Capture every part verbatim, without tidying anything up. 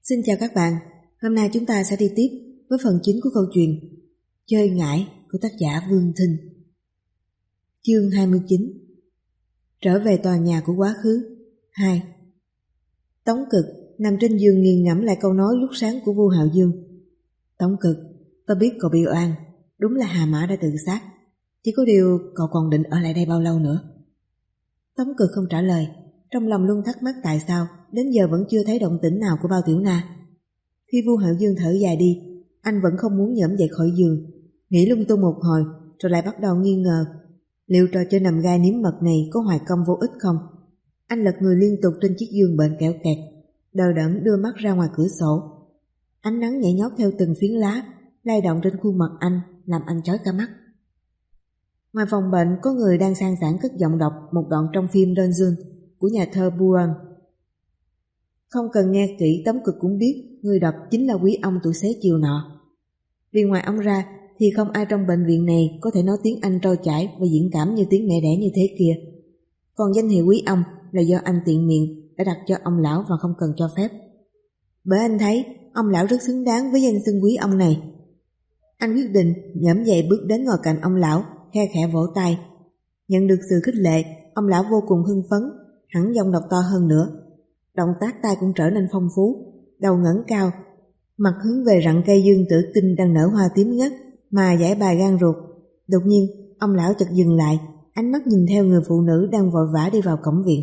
Xin chào các bạn, hôm nay chúng ta sẽ đi tiếp với phần chính của câu chuyện Chơi ngải của tác giả Vương Thinh. Chương hai mươi chín. Trở về tòa nhà của quá khứ hai. Tống Cực nằm trên giường nghiền ngẫm lại câu nói lúc sáng của Vu Hạo Dương. Tống Cực, tôi biết cậu bị oan, đúng là Hà Mã đã tự sát, chỉ có điều cậu còn định ở lại đây bao lâu nữa? Tống Cực không trả lời, trong lòng luôn thắc mắc tại sao đến giờ vẫn chưa thấy động tĩnh nào của Bao Tiểu Na. Khi Vu Hạo Dương thở dài đi, anh vẫn không muốn nhổm dậy khỏi giường, nghĩ lung tung một hồi rồi lại bắt đầu nghi ngờ liệu trò chơi nằm gai nếm mật này có hoài công vô ích không. Anh lật người liên tục trên chiếc giường bệnh kẹo kẹt, đờ đẫn đưa mắt ra ngoài cửa sổ. Ánh nắng nhảy nhót theo từng phiến lá lay động trên khuôn mặt anh, làm anh chói cả mắt. Ngoài phòng bệnh có người đang sang sảng cất giọng đọc một đoạn trong phim Đơn Dương của nhà thơ Buran. Không cần nghe kỹ, Tống Cực cũng biết người đọc chính là quý ông tuổi xế chiều nọ. Vì ngoài ông ra thì không ai trong bệnh viện này có thể nói tiếng Anh trôi chảy và diễn cảm như tiếng mẹ đẻ như thế kia. Còn danh hiệu quý ông là do anh tiện miệng đã đặt cho ông lão và không cần cho phép. Bởi anh thấy ông lão rất xứng đáng với danh xưng quý ông này. Anh quyết định nhổm dậy bước đến ngồi cạnh ông lão, khe khẽ vỗ tay. Nhận được sự khích lệ, ông lão vô cùng hưng phấn, hẳn giọng đọc to hơn nữa. Động tác tay cũng trở nên phong phú, đầu ngẩng cao, mặt hướng về rặng cây dương tử kinh đang nở hoa tím ngắt mà giải bài gan ruột. Đột nhiên, ông lão chợt dừng lại, ánh mắt nhìn theo người phụ nữ đang vội vã đi vào cổng viện.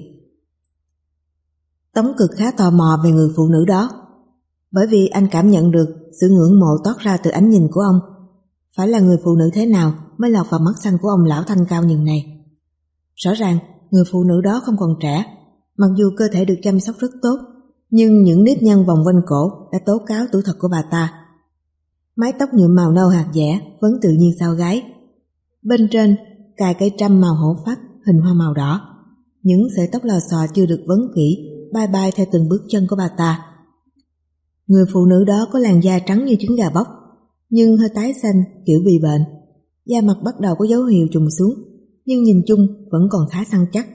Tống Cực khá tò mò về người phụ nữ đó, bởi vì anh cảm nhận được sự ngưỡng mộ toát ra từ ánh nhìn của ông. Phải là người phụ nữ thế nào mới lọt vào mắt xanh của ông lão thanh cao nhường này? Rõ ràng, người phụ nữ đó không còn trẻ. Mặc dù cơ thể được chăm sóc rất tốt, nhưng những nếp nhăn vòng quanh cổ đã tố cáo tuổi thật của bà ta. Mái tóc nhuộm màu nâu hạt dẻ vẫn tự nhiên sao gái. Bên trên cài cây trâm màu hổ phách hình hoa màu đỏ. Những sợi tóc lò xò chưa được vấn kỹ bay bay theo từng bước chân của bà ta. Người phụ nữ đó có làn da trắng như trứng gà bóc, nhưng hơi tái xanh kiểu bị bệnh. Da mặt bắt đầu có dấu hiệu trùng xuống, nhưng nhìn chung vẫn còn khá săn chắc.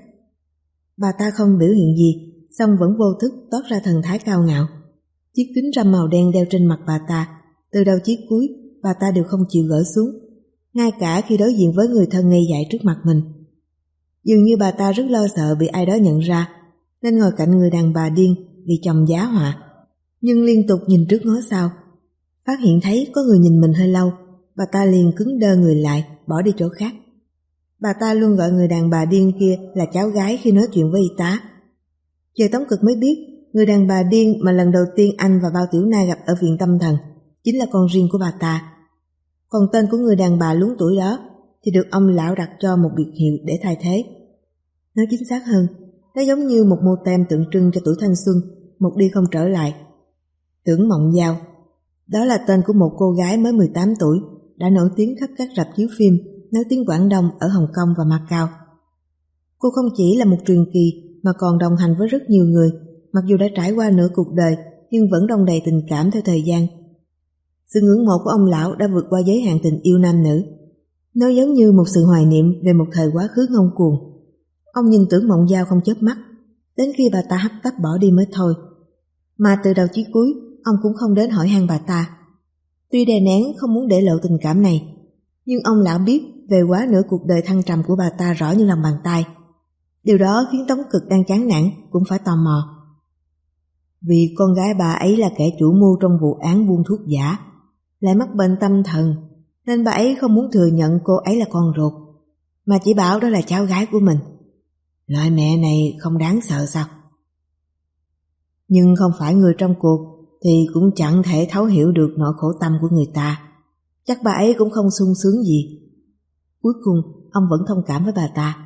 Bà ta không biểu hiện gì, song vẫn vô thức toát ra thần thái cao ngạo. Chiếc kính râm màu đen đeo trên mặt bà ta, từ đầu chí cuối bà ta đều không chịu gỡ xuống, ngay cả khi đối diện với người thân ngây dại trước mặt mình. Dường như bà ta rất lo sợ bị ai đó nhận ra, nên ngồi cạnh người đàn bà điên vì chồng giá họa, nhưng liên tục nhìn trước ngó sau. Phát hiện thấy có người nhìn mình hơi lâu, bà ta liền cứng đơ người lại, bỏ đi chỗ khác. Bà ta luôn gọi người đàn bà điên kia là cháu gái khi nói chuyện với y tá. Giờ Tống Cực mới biết, người đàn bà điên mà lần đầu tiên anh và Bao Tiểu Na gặp ở viện tâm thần chính là con riêng của bà ta. Còn tên của người đàn bà luống tuổi đó thì được ông lão đặt cho một biệt hiệu để thay thế. Nói chính xác hơn, nó giống như một mô tem tượng trưng cho tuổi thanh xuân, một đi không trở lại. Tưởng Mộng Giao, đó là tên của một cô gái mới mười tám tuổi, đã nổi tiếng khắp các rạp chiếu phim nói tiếng Quảng Đông ở Hồng Kông và Macau. Cô không chỉ là một truyền kỳ mà còn đồng hành với rất nhiều người, mặc dù đã trải qua nửa cuộc đời nhưng vẫn đong đầy tình cảm theo thời gian. Sự ngưỡng mộ của ông lão đã vượt qua giới hạn tình yêu nam nữ. Nó giống như một sự hoài niệm về một thời quá khứ ngông cuồng. Ông nhìn Tưởng Mộng Giao không chớp mắt, đến khi bà ta hấp tấp bỏ đi mới thôi. Mà từ đầu chí cuối, ông cũng không đến hỏi han bà ta. Tuy đè nén không muốn để lộ tình cảm này, nhưng ông lão biết về quá nửa cuộc đời thăng trầm của bà ta rõ như lòng bàn tay. Điều đó khiến Tống Cực đang chán nản cũng phải tò mò. Vì con gái bà ấy là kẻ chủ mưu trong vụ án buôn thuốc giả, lại mắc bệnh tâm thần, nên bà ấy không muốn thừa nhận cô ấy là con ruột, mà chỉ bảo đó là cháu gái của mình. Loại mẹ này không đáng sợ sao? Nhưng không phải người trong cuộc thì cũng chẳng thể thấu hiểu được nỗi khổ tâm của người ta. Chắc bà ấy cũng không sung sướng gì. Cuối cùng ông vẫn thông cảm với bà ta.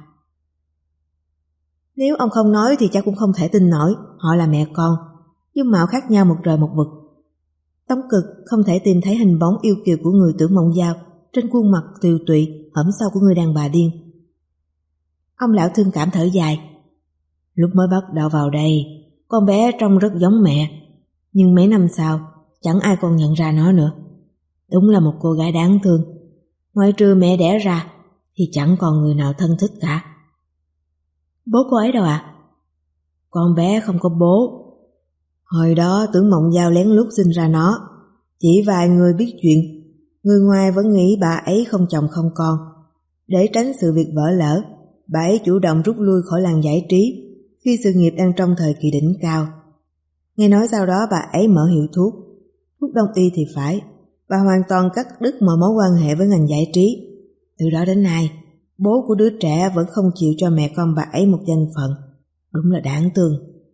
Nếu ông không nói thì chắc cũng không thể tin nổi họ là mẹ con, dung mạo khác nhau một trời một vực. Tống Cực không thể tìm thấy hình bóng yêu kiều của người Tưởng Mộng Giao trên khuôn mặt tiều tụy ẩn sâu của người đàn bà điên. Ông lão thương cảm thở dài. Lúc mới bắt đầu vào đây, con bé trông rất giống mẹ, nhưng mấy năm sau chẳng ai còn nhận ra nó nữa. Đúng là một cô gái đáng thương. Ngoại trừ mẹ đẻ ra thì chẳng còn người nào thân thích cả. Bố cô ấy đâu ạ? À? Con bé không có bố. Hồi đó Tưởng Mộng Giao lén lút sinh ra nó. Chỉ vài người biết chuyện, người ngoài vẫn nghĩ bà ấy không chồng không con. Để tránh sự việc vỡ lỡ, bà ấy chủ động rút lui khỏi làng giải trí khi sự nghiệp đang trong thời kỳ đỉnh cao. Nghe nói sau đó bà ấy mở hiệu thuốc, thuốc đông y thì phải, bà hoàn toàn cắt đứt mọi mối quan hệ với ngành giải trí. Từ đó đến nay, bố của đứa trẻ vẫn không chịu cho mẹ con bà ấy một danh phận. Đúng là đáng thương.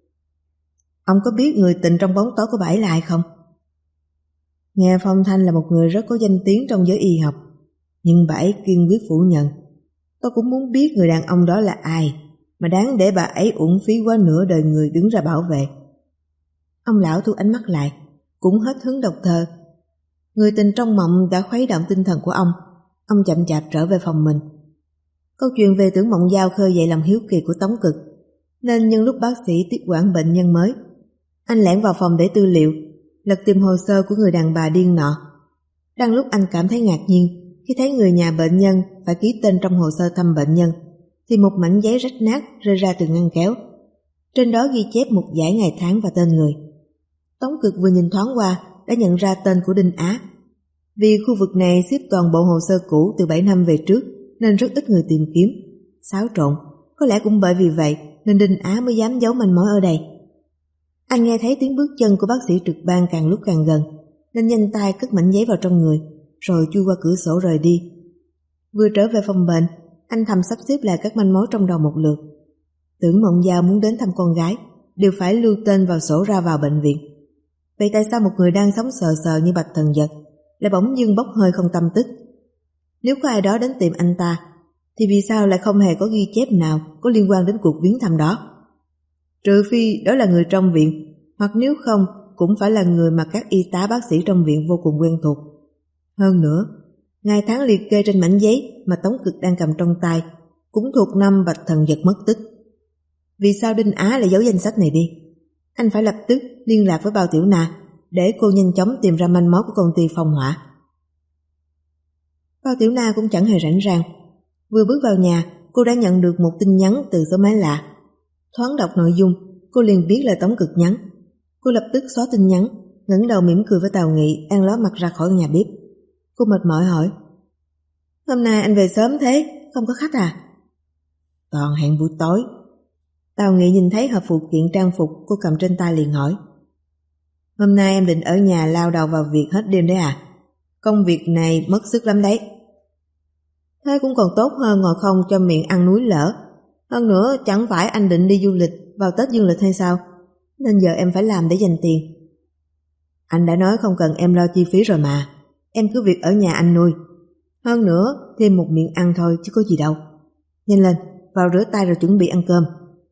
Ông có biết người tình trong bóng tối của bà ấy là ai không? Nghe Phong Thanh là một người rất có danh tiếng trong giới y học, nhưng bà ấy kiên quyết phủ nhận. Tôi cũng muốn biết người đàn ông đó là ai, mà đáng để bà ấy uổng phí quá nửa đời người đứng ra bảo vệ. Ông lão thu ánh mắt lại, cũng hết hứng đọc thơ. Người tình trong mộng đã khuấy động tinh thần của ông. Ông chậm chạp trở về phòng mình. Câu chuyện về Tưởng Mộng Giao khơi dậy lòng hiếu kỳ của Tống Cực, nên nhân lúc bác sĩ tiếp quản bệnh nhân mới, anh lẻn vào phòng để tư liệu, lật tìm hồ sơ của người đàn bà điên nọ. Đang lúc anh cảm thấy ngạc nhiên khi thấy người nhà bệnh nhân phải ký tên trong hồ sơ thăm bệnh nhân, thì một mảnh giấy rách nát rơi ra từ ngăn kéo. Trên đó ghi chép một dãy ngày tháng và tên người. Tống Cực vừa nhìn thoáng qua đã nhận ra tên của Đinh Á. Vì khu vực này xếp toàn bộ hồ sơ cũ từ bảy năm về trước nên rất ít người tìm kiếm. Xáo trộn, có lẽ cũng bởi vì vậy nên Đinh Á mới dám giấu manh mối ở đây. Anh nghe thấy tiếng bước chân của bác sĩ trực ban càng lúc càng gần, nên nhanh tay cất mảnh giấy vào trong người, rồi chui qua cửa sổ rời đi. Vừa trở về phòng bệnh, anh thầm sắp xếp lại các manh mối trong đầu một lượt. Tưởng Mộng Giao muốn đến thăm con gái, đều phải lưu tên vào sổ ra vào bệnh viện. Vậy tại sao một người đang sống sờ sờ như Bạch Thần Dật lại bỗng dưng bốc hơi không tâm tích? Nếu có ai đó đến tìm anh ta, thì vì sao lại không hề có ghi chép nào có liên quan đến cuộc viếng thăm đó? Trừ phi đó là người trong viện, hoặc nếu không cũng phải là người mà các y tá bác sĩ trong viện vô cùng quen thuộc. Hơn nữa, ngày tháng liệt kê trên mảnh giấy mà Tống Cực đang cầm trong tay cũng thuộc năm Bạch Thần Dật mất tích. Vì sao Đinh Á lại giấu danh sách này đi? Anh phải lập tức liên lạc với Bao Tiểu Na để cô nhanh chóng tìm ra manh mối của công ty Phong Hỏa. Bao Tiểu Na cũng chẳng hề rảnh rang. Vừa bước vào nhà, cô đã nhận được một tin nhắn từ số máy lạ. Thoáng đọc nội dung, cô liền biết là Tống Cực nhắn. Cô lập tức xóa tin nhắn, ngẩng đầu mỉm cười với Tào Nghị đang ló mặt ra khỏi nhà bếp. Cô mệt mỏi hỏi: "Hôm nay anh về sớm thế, không có khách à?" "Toàn hẹn buổi tối." Tào Nghị nhìn thấy hộp phụ kiện trang phục cô cầm trên tay liền hỏi: "Hôm nay em định ở nhà lao đầu vào việc hết đêm đấy à? Công việc này mất sức lắm đấy." "Thế cũng còn tốt hơn ngồi không cho miệng ăn núi lở. Hơn nữa chẳng phải anh định đi du lịch vào Tết dương lịch hay sao? Nên giờ em phải làm để dành tiền." "Anh đã nói không cần em lo chi phí rồi mà. Em cứ việc ở nhà anh nuôi. Hơn nữa thêm một miệng ăn thôi chứ có gì đâu. Nhanh lên, vào rửa tay rồi chuẩn bị ăn cơm."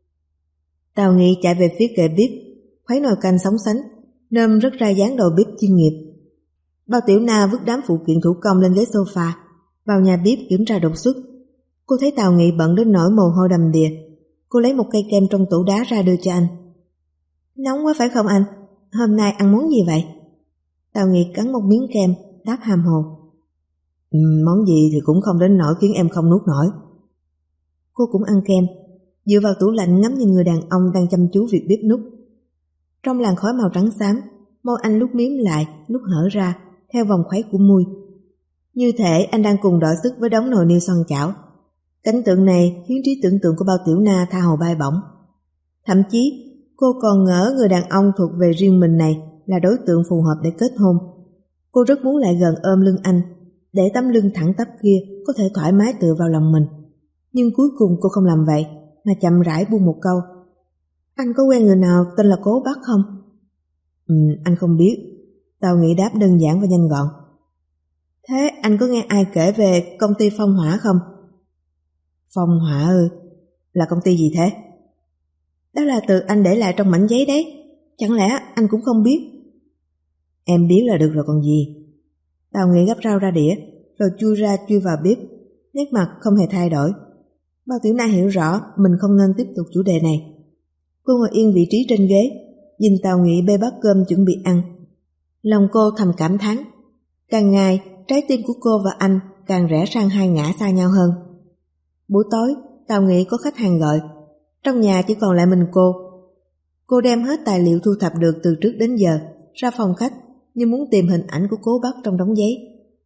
Tào Nghị chạy về phía kệ bếp, khuấy nồi canh sóng sánh, nêm rất ra dáng đầu bếp chuyên nghiệp. Bao Tiểu Na vứt đám phụ kiện thủ công lên ghế sofa, vào nhà bếp kiểm tra đột xuất. Cô thấy Tào Nghị bận đến nỗi mồ hôi đầm đìa. Cô lấy một cây kem trong tủ đá ra đưa cho anh. "Nóng quá phải không anh? Hôm nay ăn món gì vậy?" Tào Nghị cắn một miếng kem, đáp hàm hồ: ừ, "Món gì thì cũng không đến nỗi khiến em không nuốt nổi." Cô cũng ăn kem, dựa vào tủ lạnh ngắm nhìn người đàn ông đang chăm chú việc bếp núc. Trong làn khói màu trắng xám, môi anh lúc miếm lại, lúc hở ra, theo vòng khuấy của môi. Như thể anh đang cùng đọ sức với đống nồi niêu xoăn chảo. Cảnh tượng này khiến trí tưởng tượng của Bao Tiểu Na tha hồ bay bổng. Thậm chí, cô còn ngỡ người đàn ông thuộc về riêng mình này là đối tượng phù hợp để kết hôn. Cô rất muốn lại gần ôm lưng anh, để tấm lưng thẳng tắp kia có thể thoải mái tựa vào lòng mình. Nhưng cuối cùng cô không làm vậy, mà chậm rãi buông một câu: "Anh có quen người nào tên là Cố Bắc không?" Ừ, anh không biết." Tào Nghị đáp đơn giản và nhanh gọn. "Thế anh có nghe ai kể về công ty Phong Hỏa không?" "Phong Hỏa ư? Là công ty gì thế?" "Đó là từ anh để lại trong mảnh giấy đấy. Chẳng lẽ anh cũng không biết?" "Em biết là được rồi còn gì." Tào Nghị gắp rau ra đĩa, rồi chui ra chui vào bếp, nét mặt không hề thay đổi. Bao Tiểu Na hiểu rõ mình không nên tiếp tục chủ đề này. Cô ngồi yên vị trí trên ghế, nhìn Tào Nghị bê bát cơm chuẩn bị ăn. Lòng cô thầm cảm thán, càng ngày trái tim của cô và anh càng rẽ sang hai ngã xa nhau hơn. Buổi tối, Tào Nghị có khách hàng gọi, trong nhà chỉ còn lại mình cô. Cô đem hết tài liệu thu thập được từ trước đến giờ ra phòng khách như muốn tìm hình ảnh của Cố Bắc trong đống giấy.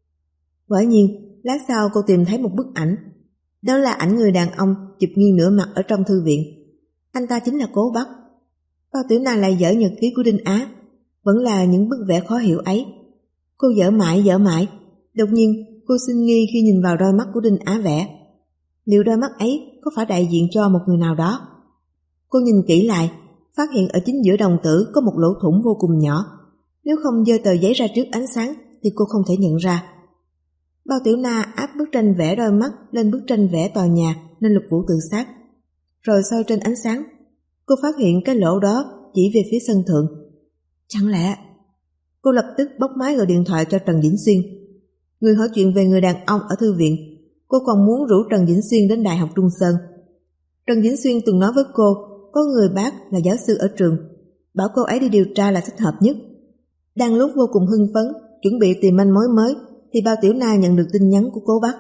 Quả nhiên, lát sau cô tìm thấy một bức ảnh. Đó là ảnh người đàn ông chụp nghiêng nửa mặt ở trong thư viện. Anh ta chính là Cố Bắc. Bao Tiểu Na lại dở nhật ký của Đinh Á, vẫn là những bức vẽ khó hiểu ấy. Cô dở mãi dở mãi, đột nhiên cô sinh nghi khi nhìn vào đôi mắt của Đinh Á vẽ. Liệu đôi mắt ấy có phải đại diện cho một người nào đó? Cô nhìn kỹ lại, phát hiện ở chính giữa đồng tử có một lỗ thủng vô cùng nhỏ. Nếu không giơ tờ giấy ra trước ánh sáng thì cô không thể nhận ra. Bao Tiểu Na áp bức tranh vẽ đôi mắt lên bức tranh vẽ tòa nhà nên Lục Vũ tự sát. Rồi soi trên ánh sáng, cô phát hiện cái lỗ đó chỉ về phía sân thượng. Chẳng lẽ... Cô lập tức bốc máy gọi điện thoại cho Trần Vĩnh Xuyên. Người hỏi chuyện về người đàn ông ở thư viện. Cô còn muốn rủ Trần Vĩnh Xuyên đến Đại học Trung Sơn. Trần Vĩnh Xuyên từng nói với cô có người bác là giáo sư ở trường, bảo cô ấy đi điều tra là thích hợp nhất. Đang lúc vô cùng hưng phấn, chuẩn bị tìm manh mối mới, thì Bao Tiểu Na nhận được tin nhắn của Cố Bắc.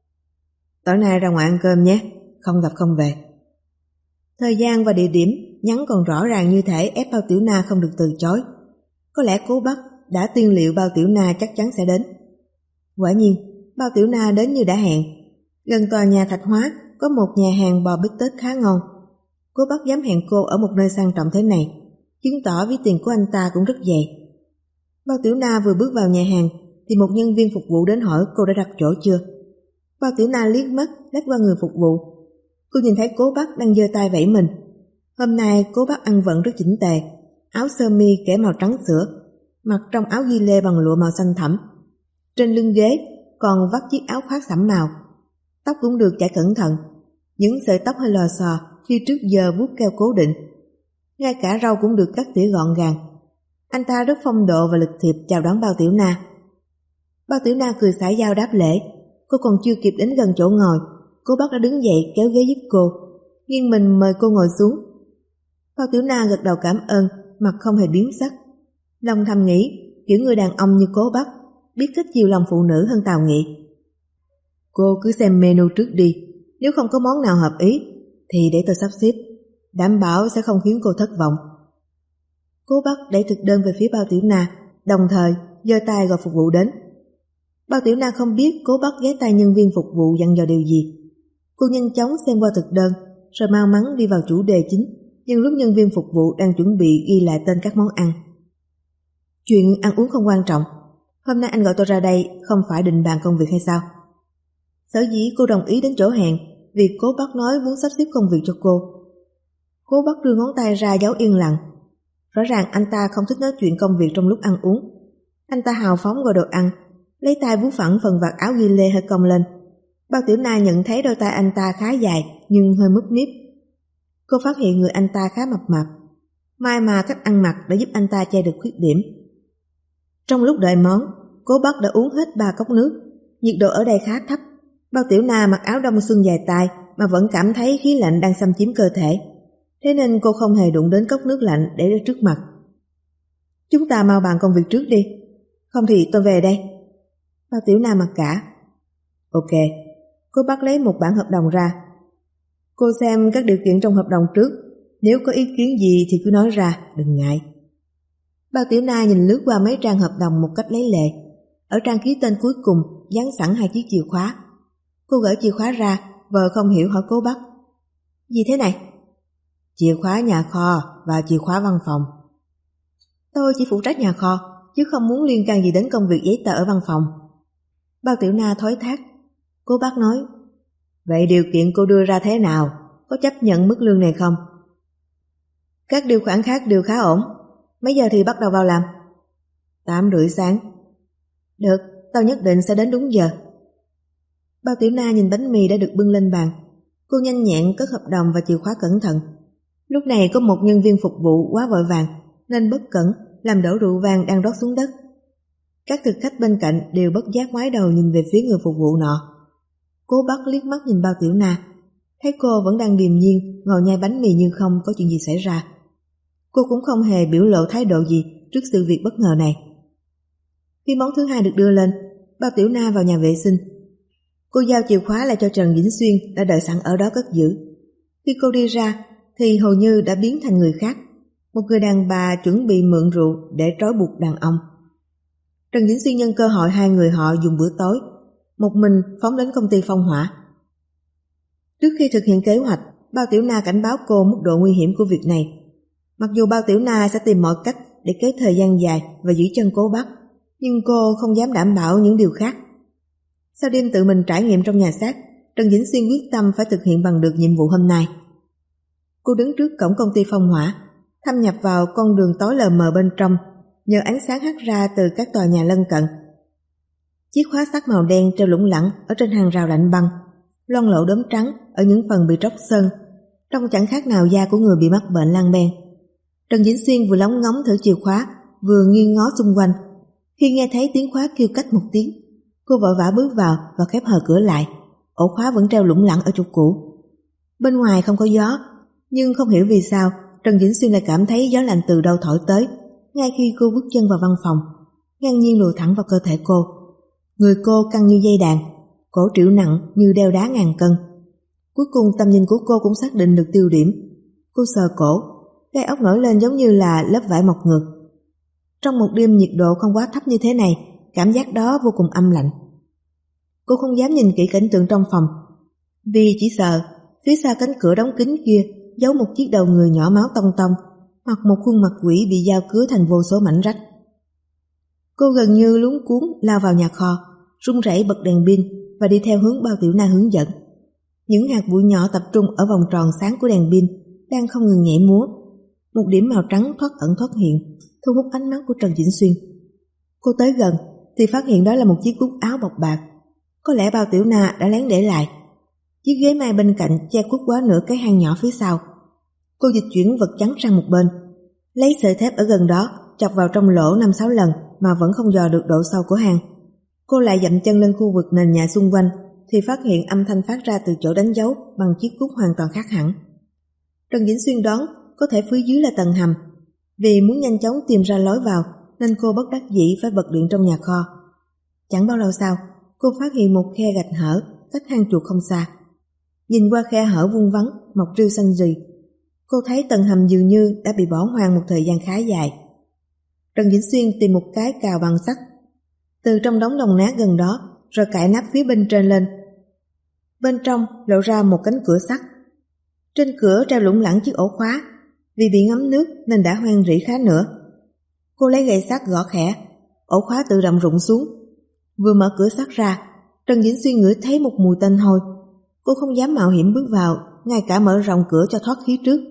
Tối nay ra ngoài ăn cơm nhé, không gặp không về. Thời gian và địa điểm nhắn còn rõ ràng như thể ép Bao Tiểu Na không được từ chối. Có lẽ Cố Bắc đã tiên liệu Bao Tiểu Na chắc chắn sẽ đến. Quả nhiên, Bao Tiểu Na đến như đã hẹn. Gần tòa nhà Thạch Hóa có một nhà hàng bò bít tết khá ngon. Cố Bắc dám hẹn cô ở một nơi sang trọng thế này, chứng tỏ ví tiền của anh ta cũng rất dày. Bao Tiểu Na vừa bước vào nhà hàng thì một nhân viên phục vụ đến hỏi cô đã đặt chỗ chưa. Bao Tiểu Na liếc mắt lách qua người phục vụ. Cô nhìn thấy Cố Bắc đang giơ tay vẫy mình. Hôm nay Cố Bắc ăn vận rất chỉnh tề, áo sơ mi kẻ màu trắng sữa, mặc trong áo ghi lê bằng lụa màu xanh thẳm. Trên lưng ghế còn vắt chiếc áo khoác sẫm màu. Tóc cũng được chải cẩn thận, những sợi tóc hơi lò xò khi trước giờ vuốt keo cố định. Ngay cả râu cũng được cắt tỉa gọn gàng. Anh ta rất phong độ và lịch thiệp chào đón Bao Tiểu Na. Bao Tiểu Na cười xã giao đáp lễ. Cô còn chưa kịp đến gần chỗ ngồi, Cố Bắc đã đứng dậy kéo ghế giúp cô, nghiêng mình mời cô ngồi xuống. Bao Tiểu Na gật đầu cảm ơn, mặt không hề biến sắc. Lòng thầm nghĩ, kiểu người đàn ông như Cố Bắc biết cách chiều lòng phụ nữ hơn Tào Nghị. Cô cứ xem menu trước đi, nếu không có món nào hợp ý thì để tôi sắp xếp, đảm bảo sẽ không khiến cô thất vọng. Cố Bắc đẩy thực đơn về phía Bao Tiểu Na, đồng thời giơ tay gọi phục vụ đến. Bao Tiểu Na không biết Cố Bắc ghé tay nhân viên phục vụ dặn dò điều gì. Cô nhanh chóng xem qua thực đơn, rồi mau mắn đi vào chủ đề chính, nhưng lúc nhân viên phục vụ đang chuẩn bị ghi lại tên các món ăn. Chuyện ăn uống không quan trọng. Hôm nay anh gọi tôi ra đây không phải định bàn công việc hay sao? Sở dĩ cô đồng ý đến chỗ hẹn vì Cố Bắc nói muốn sắp xếp công việc cho cô. Cố Bắc đưa ngón tay ra dấu yên lặng. Rõ ràng anh ta không thích nói chuyện công việc trong lúc ăn uống. Anh ta hào phóng gọi đồ ăn, lấy tay vuốt phẳng phần vạt áo ghi lê hơi cong lên. Bao Tiểu Na nhận thấy đôi tay anh ta khá dài nhưng hơi múp míp. Cô phát hiện người anh ta khá mập mạp. May mà cách ăn mặc đã giúp anh ta che được khuyết điểm. Trong lúc đợi món, Cố Bắc đã uống hết ba cốc nước. Nhiệt độ ở đây khá thấp. Bao Tiểu Na mặc áo đông xuân dài tay mà vẫn cảm thấy khí lạnh đang xâm chiếm cơ thể. Thế nên cô không hề đụng đến cốc nước lạnh để ở trước mặt. Chúng ta mau bàn công việc trước đi, không thì tôi về đây. Bao Tiểu Na mặc cả. Ok. Cô bắt lấy một bản hợp đồng ra. Cô xem các điều kiện trong hợp đồng trước, nếu có ý kiến gì thì cứ nói ra, đừng ngại. Bao Tiểu Na nhìn lướt qua mấy trang hợp đồng một cách lấy lệ. Ở trang ký tên cuối cùng dán sẵn hai chiếc chìa khóa. Cô gỡ chìa khóa ra, vợ không hiểu hỏi Cố Bắc. Gì thế này? Chìa khóa nhà kho và chìa khóa văn phòng. Tôi chỉ phụ trách nhà kho, chứ không muốn liên can gì đến công việc giấy tờ ở văn phòng. Bao Tiểu Na thối thác. Cố Bắc nói, vậy điều kiện cô đưa ra thế nào? Có chấp nhận mức lương này không? Các điều khoản khác đều khá ổn. Mấy giờ thì bắt đầu vào làm? Tám rưỡi sáng. Được, tao nhất định sẽ đến đúng giờ. Bao Tiểu Na nhìn bánh mì đã được bưng lên bàn. Cô nhanh nhẹn cất hợp đồng và chìa khóa cẩn thận. Lúc này có một nhân viên phục vụ quá vội vàng nên bất cẩn làm đổ rượu vang đang rót xuống đất. Các thực khách bên cạnh đều bất giác ngoái đầu nhìn về phía người phục vụ nọ. Cố Bắc liếc mắt nhìn Bao Tiểu Na, thấy cô vẫn đang điềm nhiên ngồi nhai bánh mì như không có chuyện gì xảy ra. Cô cũng không hề biểu lộ thái độ gì trước sự việc bất ngờ này. Khi món thứ hai được đưa lên, Bao Tiểu Na vào nhà vệ sinh. Cô giao chìa khóa lại cho Trần Vĩnh Xuyên đã đợi sẵn ở đó cất giữ. Khi cô đi ra thì hầu như đã biến thành người khác. một người đàn bà chuẩn bị mượn rượu để trói buộc đàn ông. Trần Vĩnh Xuyên nhân cơ hội hai người họ dùng bữa tối, một mình phóng đến công ty phong hỏa. Trước khi thực hiện kế hoạch, Bao Tiểu Na cảnh báo cô mức độ nguy hiểm của việc này. Mặc dù Bao Tiểu Na sẽ tìm mọi cách để kéo thời gian dài và giữ chân cố bắt, nhưng cô không dám đảm bảo những điều khác. Sau đêm tự mình trải nghiệm trong nhà xác, Trần Vĩnh Xuyên quyết tâm phải thực hiện bằng được nhiệm vụ hôm nay. Cô đứng trước cổng công ty phong hỏa, thâm nhập vào con đường tối lờ mờ bên trong, nhờ ánh sáng hắt ra từ các tòa nhà lân cận. Chiếc khóa sắt màu đen treo lủng lẳng ở trên hàng rào lạnh băng, loang lổ đốm trắng ở những phần bị tróc sơn, trông chẳng khác nào da của người bị mắc bệnh lang ben. Trần Vĩnh Xuyên vừa lóng ngóng thử chìa khóa, vừa nghiêng ngó xung quanh. Khi nghe thấy tiếng khóa kêu cách một tiếng, cô vội vã bước vào và khép hờ cửa lại. Ổ khóa vẫn treo lủng lẳng ở chỗ cũ. Bên ngoài không có gió, nhưng không hiểu vì sao Trần Vĩnh Xuyên lại cảm thấy gió lạnh từ đâu thổi tới ngay khi cô bước chân vào văn phòng, ngang nhiên lùa thẳng vào cơ thể cô. Người cô căng như dây đàn, cổ trĩu nặng như đeo đá ngàn cân. Cuối cùng tầm nhìn của cô cũng xác định được tiêu điểm. Cô sờ cổ, gai ốc nổi lên giống như là lớp vải mọc ngược. Trong một đêm nhiệt độ không quá thấp như thế này, cảm giác đó vô cùng âm lạnh. Cô không dám nhìn kỹ cảnh tượng trong phòng, vì chỉ sợ phía sau cánh cửa đóng kín kia giấu một chiếc đầu người nhỏ máu tông tông, hoặc một khuôn mặt quỷ bị dao cứa thành vô số mảnh rách. Cô gần như luống cuống lao vào nhà kho, run rẩy bật đèn pin và đi theo hướng Bao Tiểu Na hướng dẫn. Những hạt bụi nhỏ tập trung ở vòng tròn sáng của đèn pin đang không ngừng nhảy múa. Một điểm màu trắng thoát ẩn thoát hiện, thu hút ánh mắt của Trần Vĩnh Xuyên. Cô tới gần thì phát hiện đó là một chiếc cúc áo bọc bạc. Có lẽ Bao Tiểu Na đã lén để lại. Chiếc ghế mai bên cạnh che khuất quá nửa cái hang nhỏ phía sau. Cô dịch chuyển vật trắng sang một bên, lấy sợi thép ở gần đó chọc vào trong lỗ năm sáu lần mà vẫn không dò được độ sâu của hang. Cô lại dậm chân lên khu vực nền nhà xung quanh thì phát hiện âm thanh phát ra từ chỗ đánh dấu bằng chiếc cuốc hoàn toàn khác hẳn. Trần Vĩnh Xuyên đoán có thể phía dưới là tầng hầm. Vì muốn nhanh chóng tìm ra lối vào nên cô bất đắc dĩ phải bật điện trong nhà kho. Chẳng bao lâu sau, cô phát hiện một khe gạch hở cách hang chuột không xa. Nhìn qua khe hở vuông vắn, mọc rêu xanh rì, cô thấy tầng hầm dường như đã bị bỏ hoang một thời gian khá dài. Trần Vĩnh Xuyên tìm một cái cào bằng sắt từ trong đống đồng nát gần đó, rồi cạy nắp phía bên trên lên. Bên trong lộ ra một cánh cửa sắt. Trên cửa treo lủng lẳng chiếc ổ khóa, vì bị ngấm nước nên đã hoen rỉ khá nữa. Cô lấy gậy sắt gõ khẽ, ổ khóa tự động rụng xuống. Vừa mở cửa sắt ra, Trần Vĩnh Xuyên ngửi thấy một mùi tanh hôi. Cô không dám mạo hiểm bước vào, ngay cả mở rộng cửa cho thoát khí trước.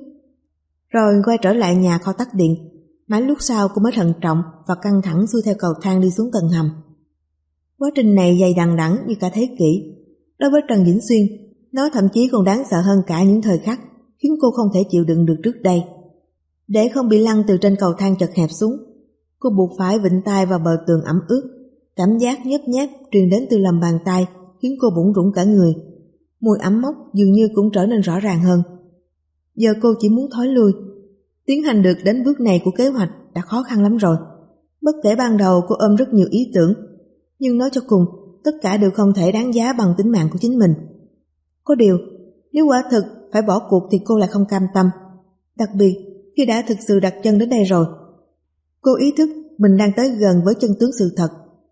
Rồi quay trở lại nhà kho tắt điện. Mãi lúc sau cô mới thận trọng và căng thẳng xuôi theo cầu thang đi xuống tầng hầm. Quá trình này dày đằng đẵng như cả thế kỷ. Đối với Trần Vĩnh Xuyên, nó thậm chí còn đáng sợ hơn cả những thời khắc khiến cô không thể chịu đựng được trước đây. Để không bị lăn từ trên cầu thang chật hẹp xuống, cô buộc phải vịn tay vào bờ tường ẩm ướt. Cảm giác nhớp nháp truyền đến từ lòng bàn tay khiến cô bủn rủn cả người. Mùi ẩm mốc dường như cũng trở nên rõ ràng hơn. Giờ cô chỉ muốn thối lui. Tiến hành được đến bước này của kế hoạch đã khó khăn lắm rồi. Bất kể ban đầu cô ôm rất nhiều ý tưởng, nhưng nói cho cùng, tất cả đều không thể đáng giá bằng tính mạng của chính mình. Có điều, nếu quả thực phải bỏ cuộc thì cô lại không cam tâm. Đặc biệt khi đã thực sự đặt chân đến đây rồi. Cô ý thức mình đang tới gần với chân tướng sự thật.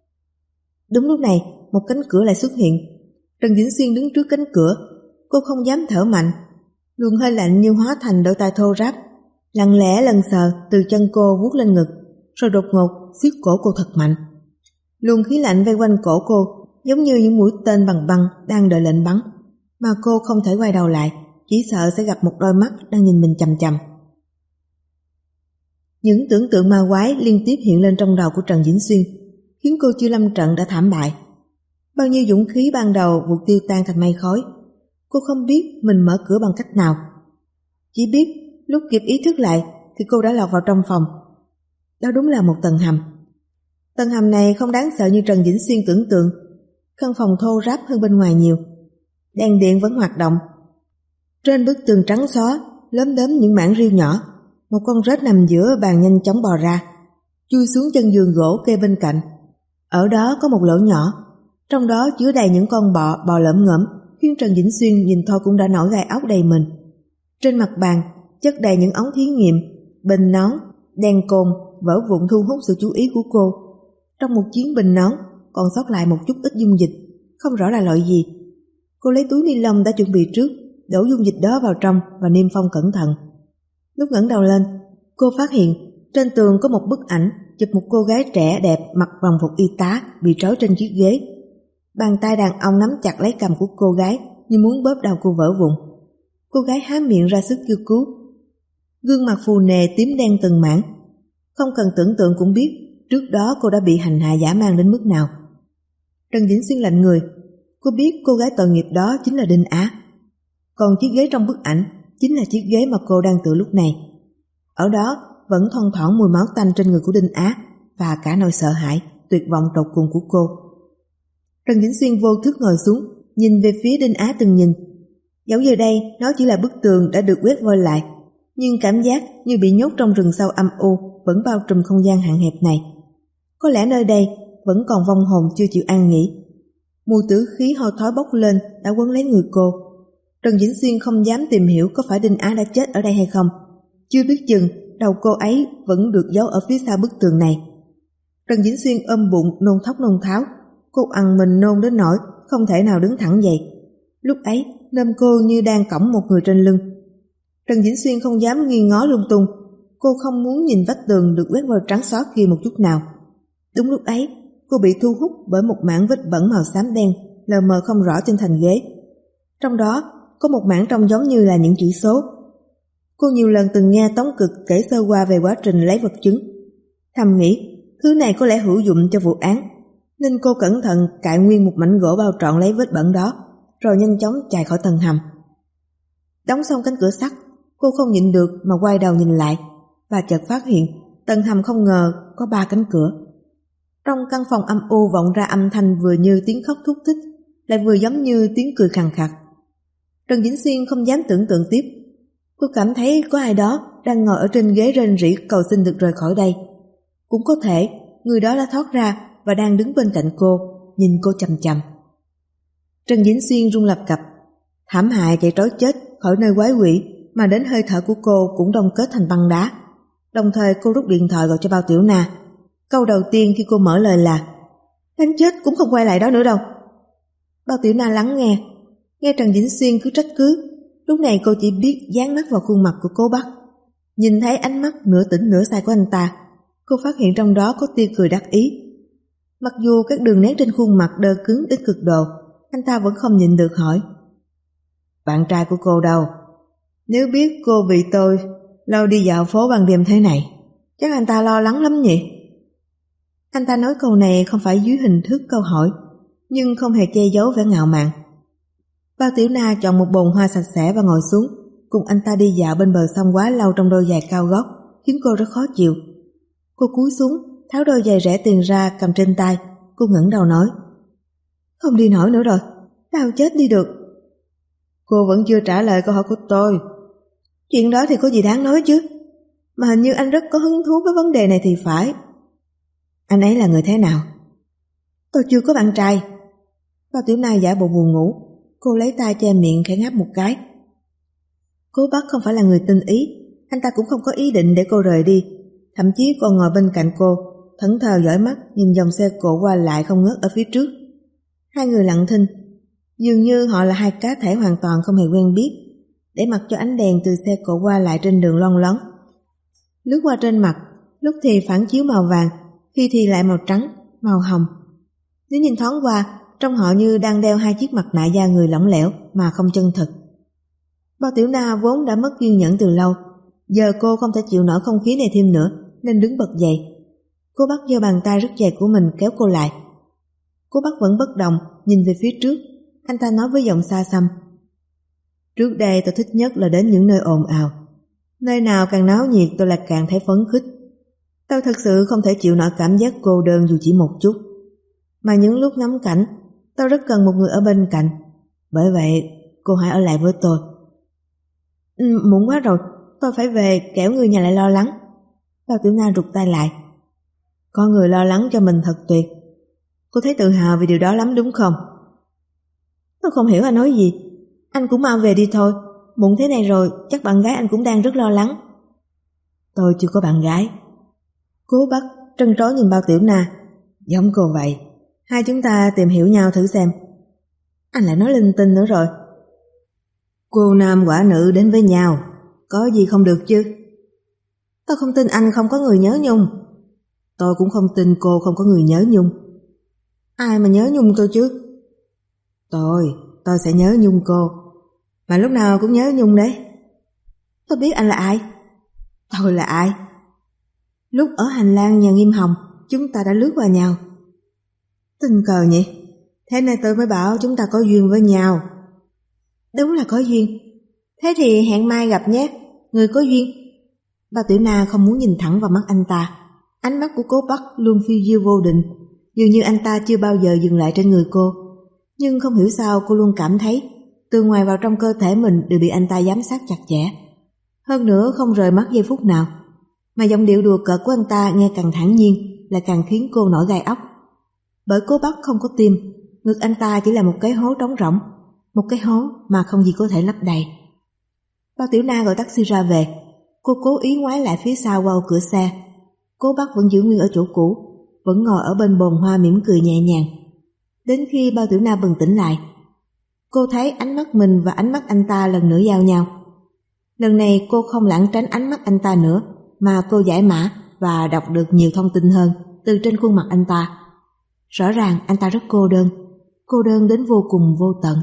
Đúng lúc này, một cánh cửa lại xuất hiện. Trần Vĩnh Xuyên đứng trước cánh cửa. Cô không dám thở mạnh. Luồng hơi lạnh như hóa thành đôi tay thô ráp, lặng lẽ lần sờ từ chân cô vuốt lên ngực, rồi đột ngột siết cổ cô thật mạnh. Luồng khí lạnh vây quanh cổ cô giống như những mũi tên bằng băng đang đợi lệnh bắn, mà cô không thể quay đầu lại, chỉ sợ sẽ gặp một đôi mắt đang nhìn mình chằm chằm. Những tưởng tượng ma quái liên tiếp hiện lên trong đầu của Trần Vĩnh Xuyên, khiến cô chưa lâm trận đã thảm bại. Bao nhiêu dũng khí ban đầu vụt tiêu tan thành mây khói. Cô không biết mình mở cửa bằng cách nào. Chỉ biết lúc kịp ý thức lại thì cô đã lọt vào trong phòng. Đó đúng là một tầng hầm. Tầng hầm này không đáng sợ như Trần Vĩnh Xuyên tưởng tượng. Căn phòng thô ráp hơn bên ngoài nhiều. Đèn điện vẫn hoạt động. Trên bức tường trắng xóa lốm đốm những mảng rêu nhỏ. Một con rết nằm giữa bàn nhanh chóng bò ra, chui xuống chân giường gỗ kê bên cạnh. Ở đó có một lỗ nhỏ, trong đó chứa đầy những con bọ bò lởm ngởm, khiến Trần Vĩnh Xuyên nhìn thôi cũng đã nổi gai ốc đầy mình. Trên mặt bàn chất đầy những ống thí nghiệm, bình nón, đèn cồn vỡ vụn thu hút sự chú ý của cô. Trong một chiếc bình nón còn sót lại một chút ít dung dịch, không rõ là loại gì. Cô lấy túi ni lông đã chuẩn bị trước, đổ dung dịch đó vào trong và niêm phong cẩn thận. Lúc ngẩng đầu lên, cô phát hiện trên tường có một bức ảnh chụp một cô gái trẻ đẹp mặc đồng phục y tá bị trói trên chiếc ghế. Bàn tay đàn ông nắm chặt lấy cằm của cô gái như muốn bóp đầu cô vỡ vụn. Cô gái há miệng ra sức kêu cứu. Gương mặt phù nề tím đen từng mảng. Không cần tưởng tượng cũng biết trước đó cô đã bị hành hạ dã man đến mức nào. Trần Dĩnh Xuyên lạnh người. Cô biết cô gái tội nghiệp đó chính là Đinh Á. Còn chiếc ghế trong bức ảnh chính là chiếc ghế mà cô đang tựa lúc này. Ở đó vẫn thoang thoảng mùi máu tanh trên người của Đinh Á và cả nỗi sợ hãi, tuyệt vọng tột cùng của cô. Trần Dĩnh Xuyên vô thức ngồi xuống, nhìn về phía Đinh Á từng nhìn. Dẫu giờ đây nó chỉ là bức tường đã được quét vôi lại, nhưng cảm giác như bị nhốt trong rừng sâu âm u vẫn bao trùm không gian hạn hẹp này. Có lẽ nơi đây vẫn còn vong hồn chưa chịu an nghỉ. Mùi tử khí hôi thối bốc lên đã quấn lấy người cô. Trần Dĩnh Xuyên không dám tìm hiểu có phải Đinh Á đã chết ở đây hay không. Chưa biết chừng đầu cô ấy vẫn được giấu ở phía sau bức tường này. Trần Dĩnh Xuyên ôm bụng nôn thốc nôn tháo. Cô ằn mình nôn đến nỗi không thể nào đứng thẳng dậy. Lúc ấy nơm cô như đang cõng một người trên lưng. Trần Dĩnh Xuyên không dám nghi ngó lung tung. Cô không muốn nhìn vách tường được quét vôi trắng xóa kia một chút nào. Đúng lúc ấy cô bị thu hút bởi một mảng vết bẩn màu xám đen lờ mờ không rõ trên thành ghế. Trong đó có một mảng trông giống như là những chữ số. Cô nhiều lần từng nghe Tống Cực kể sơ qua về quá trình lấy vật chứng. Thầm nghĩ thứ này có lẽ hữu dụng cho vụ án, nên cô cẩn thận cạy nguyên một mảnh gỗ bao trọn lấy vết bẩn đó, rồi nhanh chóng chạy khỏi tầng hầm. Đóng xong cánh cửa sắt, cô không nhịn được mà quay đầu nhìn lại, và chợt phát hiện tầng hầm không ngờ có ba cánh cửa. Trong căn phòng âm u vọng ra âm thanh vừa như tiếng khóc thút thít, lại vừa giống như tiếng cười khàn khặt. Trần Dĩnh Xuyên không dám tưởng tượng tiếp. Cô cảm thấy có ai đó đang ngồi ở trên ghế rên rỉ cầu xin được rời khỏi đây. Cũng có thể người đó đã thoát ra và đang đứng bên cạnh cô, nhìn cô chằm chằm. Trần Dĩnh Xuyên run lập cập. Thảm hại chạy trối chết khỏi nơi quái quỷ mà đến hơi thở của cô cũng đông kết thành băng đá. Đồng thời cô rút điện thoại gọi cho Bao Tiểu Na. Câu đầu tiên khi cô mở lời là: "Đánh chết cũng không quay lại đó nữa đâu." Bao Tiểu Na lắng nghe. Nghe Trần Dĩnh Xuyên cứ trách cứ, lúc này cô chỉ biết dán mắt vào khuôn mặt của Cố Bắc. Nhìn thấy ánh mắt nửa tỉnh nửa say của anh ta, cô phát hiện trong đó có tia cười đắc ý. Mặc dù các đường nét trên khuôn mặt đơ cứng đến cực độ, anh ta vẫn không nhịn được hỏi: "Bạn trai của cô đâu? Nếu biết cô bị tôi lâu đi dạo phố ban đêm thế này, chắc anh ta lo lắng lắm nhỉ?" Anh ta nói câu này không phải dưới hình thức câu hỏi, nhưng không hề che giấu vẻ ngạo mạn. Bao Tiểu Na chọn một bồn hoa sạch sẽ và ngồi xuống, cùng anh ta đi dạo bên bờ sông quá lâu trong đôi giày cao gót, khiến cô rất khó chịu. Cô cúi xuống, tháo đôi giày rẻ tiền ra cầm trên tay. Cô ngẩng đầu nói: "Không đi nổi nữa rồi, đau chết đi được." Cô vẫn chưa trả lời câu hỏi của tôi. Chuyện đó thì có gì đáng nói chứ, mà hình như anh rất có hứng thú với vấn đề này thì phải. Anh ấy là người thế nào? Tôi chưa có bạn trai. Bao Tiểu Na giả bộ buồn ngủ. Cô lấy tay che miệng khẽ ngáp một cái. Cố Bắc không phải là người tinh ý. Anh ta cũng không có ý định để cô rời đi. Thậm chí còn ngồi bên cạnh cô, thẫn thờ dõi mắt nhìn dòng xe cộ qua lại không ngớt ở phía trước. Hai người lặng thinh, dường như họ là hai cá thể hoàn toàn không hề quen biết, để mặc cho ánh đèn từ xe cộ qua lại trên đường lon lón. Lướt qua trên mặt, lúc thì phản chiếu màu vàng, khi thì lại màu trắng, màu hồng. Nếu nhìn thoáng qua, trông họ như đang đeo hai chiếc mặt nạ da người lỏng lẻo mà không chân thực. Bao Tiểu Na vốn đã mất kiên nhẫn từ lâu, giờ cô không thể chịu nổi không khí này thêm nữa nên đứng bật dậy. Cô bắt giơ bàn tay rất dày của mình kéo cô lại. Cô Bắc vẫn bất động nhìn về phía trước. Anh ta nói với giọng xa xăm: "Trước đây tôi thích nhất là đến những nơi ồn ào. Nơi nào càng náo nhiệt tôi lại càng thấy phấn khích. Tôi thật sự không thể chịu nổi cảm giác cô đơn dù chỉ một chút. Mà những lúc ngắm cảnh, tôi rất cần một người ở bên cạnh. Bởi vậy cô hãy ở lại với tôi." Ừ, muộn quá rồi, tôi phải về kẻo người nhà lại lo lắng. Bao Tiểu Na rụt tay lại. Có người lo lắng cho mình thật tuyệt. Cô thấy tự hào vì điều đó lắm đúng không? Tôi không hiểu anh nói gì. Anh cũng mau về đi thôi. Muộn thế này rồi, chắc bạn gái anh cũng đang rất lo lắng. Tôi chưa có bạn gái. Cố Bắc trân trối nhìn Bao Tiểu Na. Giống cô vậy. Hai chúng ta tìm hiểu nhau thử xem. Anh lại nói linh tinh nữa rồi. Cô nam quả nữ đến với nhau, có gì không được chứ? Tôi không tin anh không có người nhớ nhung. Tôi cũng không tin cô không có người nhớ nhung. Ai mà nhớ nhung tôi chứ? Tôi, tôi sẽ nhớ nhung cô. Mà lúc nào cũng nhớ nhung đấy. Tôi biết anh là ai. Tôi là ai? Lúc ở hành lang nhà Nghiêm Hồng, chúng ta đã lướt qua nhau. Tình cờ nhỉ? Thế nên tôi mới bảo chúng ta có duyên với nhau. Đúng là có duyên. Thế thì hẹn mai gặp nhé, người có duyên. Bao Tiểu Na không muốn nhìn thẳng vào mắt anh ta. Ánh mắt của Cố Bắc luôn phiêu diêu vô định, dường như anh ta chưa bao giờ dừng lại trên người cô. Nhưng không hiểu sao cô luôn cảm thấy từ ngoài vào trong cơ thể mình đều bị anh ta giám sát chặt chẽ. Hơn nữa không rời mắt giây phút nào. Mà giọng điệu đùa cợt của anh ta nghe càng thản nhiên, lại càng khiến cô nổi gai ốc. Bởi Cố Bắc không có tim, ngực anh ta chỉ là một cái hố trống rỗng, một cái hố mà không gì có thể lấp đầy. Bao Tiểu Na gọi taxi ra về. Cô cố ý ngoái lại phía sau qua cửa xe. Cố Bắc vẫn giữ nguyên ở chỗ cũ, vẫn ngồi ở bên bồn hoa mỉm cười nhẹ nhàng. Đến khi Bao Tiểu Na bừng tỉnh lại, cô thấy ánh mắt mình và ánh mắt anh ta lần nữa giao nhau. Lần này cô không lảng tránh ánh mắt anh ta nữa, mà cô giải mã và đọc được nhiều thông tin hơn từ trên khuôn mặt anh ta. Rõ ràng anh ta rất cô đơn, cô đơn đến vô cùng vô tận.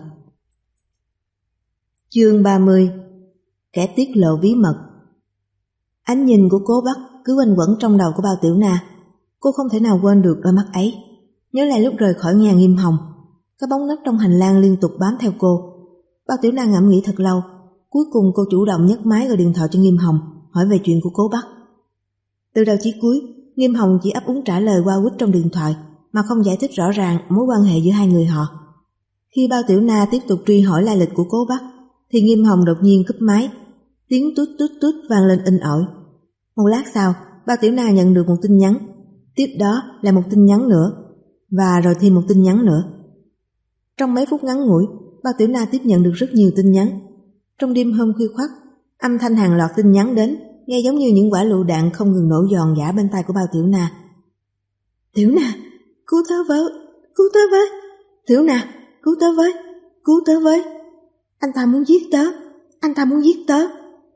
Chương ba mươi. Kẻ tiết lộ bí mật. Ánh nhìn của Cố Bắc cứ quanh quẩn trong đầu của Bao Tiểu Na. Cô không thể nào quên được đôi mắt ấy. Nhớ lại lúc rời khỏi nhà Nghiêm Hồng, các bóng nấc trong hành lang liên tục bám theo cô. Bao Tiểu Na ngẫm nghĩ thật lâu. Cuối cùng cô chủ động nhấc máy gọi điện thoại cho Nghiêm Hồng, hỏi về chuyện của Cố Bắc. Từ đầu chí cuối, Nghiêm Hồng chỉ ấp úng trả lời qua quýt trong điện thoại, mà không giải thích rõ ràng mối quan hệ giữa hai người họ. Khi Bao Tiểu Na tiếp tục truy hỏi lai lịch của Cố Bắc, thì Nghiêm Hồng đột nhiên cúp máy. Tiếng tút tút tút vang lên inh ỏi. Một lát sau, Bao Tiểu Na nhận được một tin nhắn. Tiếp đó là một tin nhắn nữa, và rồi thêm một tin nhắn nữa. Trong mấy phút ngắn ngủi, Bao Tiểu Na tiếp nhận được rất nhiều tin nhắn. Trong đêm hôm khuya khoắt, âm thanh hàng loạt tin nhắn đến, nghe giống như những quả lựu đạn không ngừng nổ giòn giã bên tai của Bao Tiểu Na. Tiểu Na, cứu tớ với, cứu tớ với. Tiểu Na, cứu tớ với, cứu tớ với. Anh ta muốn giết tớ, anh ta muốn giết tớ.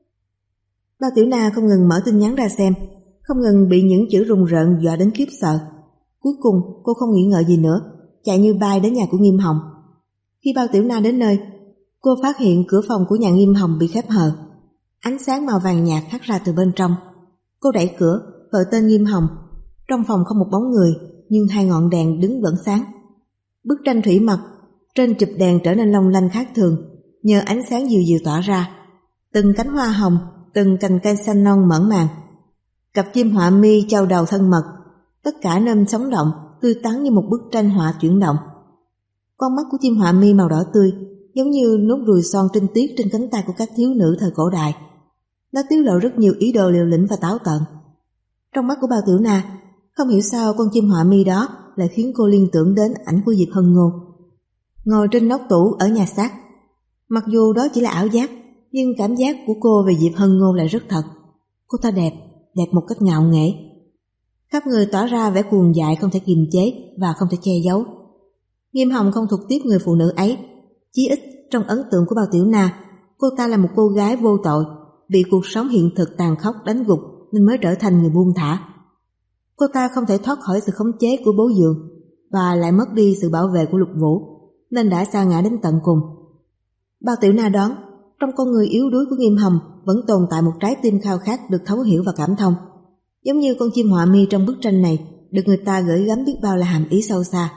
Bao Tiểu Na không ngừng mở tin nhắn ra xem, không ngừng bị những chữ rùng rợn dọa đến khiếp sợ. Cuối cùng cô không nghĩ ngợi gì nữa, chạy như bay đến nhà của Nghiêm Hồng. Khi Bao Tiểu Na đến nơi, cô phát hiện cửa phòng của nhà Nghiêm Hồng bị khép hờ. Ánh sáng màu vàng nhạt hắt ra từ bên trong. Cô đẩy cửa, gọi tên Nghiêm Hồng. Trong phòng không một bóng người, nhưng hai ngọn đèn đứng vẫn sáng. Bức tranh thủy mặc trên chụp đèn trở nên long lanh khác thường, nhờ ánh sáng dịu dịu tỏa ra. Từng cánh hoa hồng, từng cành cây xanh non mởn màng. Cặp chim họa mi chau đầu thân mật, tất cả nên sống động, tươi tắn như một bức tranh họa chuyển động. Con mắt của chim họa mi màu đỏ tươi, giống như nốt ruồi son trinh tiết trên cánh tay của các thiếu nữ thời cổ đại. Nó tiết lộ rất nhiều ý đồ liều lĩnh và táo tợn. Trong mắt của Bao Tiểu Na, không hiểu sao con chim họa mi đó lại khiến cô liên tưởng đến ảnh của Diệp Hân Ngôn, ngồi trên nóc tủ ở nhà xác. Mặc dù đó chỉ là ảo giác, nhưng cảm giác của cô về Diệp Hân Ngôn lại rất thật. Cô ta đẹp, đẹp một cách ngạo nghễ. Khắp người tỏ ra vẻ cuồng dại không thể kiềm chế và không thể che giấu. Nghiêm Hồng không thuộc tiếp người phụ nữ ấy. Chí ít trong ấn tượng của Bao Tiểu Na, cô ta là một cô gái vô tội, bị cuộc sống hiện thực tàn khốc đánh gục nên mới trở thành người buông thả. Cô ta không thể thoát khỏi sự khống chế của bố dượng và lại mất đi sự bảo vệ của Lục Vũ, nên đã sa ngã đến tận cùng. Bao Tiểu Na đoán trong con người yếu đuối của Nghiêm Hồng vẫn tồn tại một trái tim khao khát được thấu hiểu và cảm thông, giống như con chim họa mi trong bức tranh này được người ta gửi gắm biết bao là hàm ý sâu xa.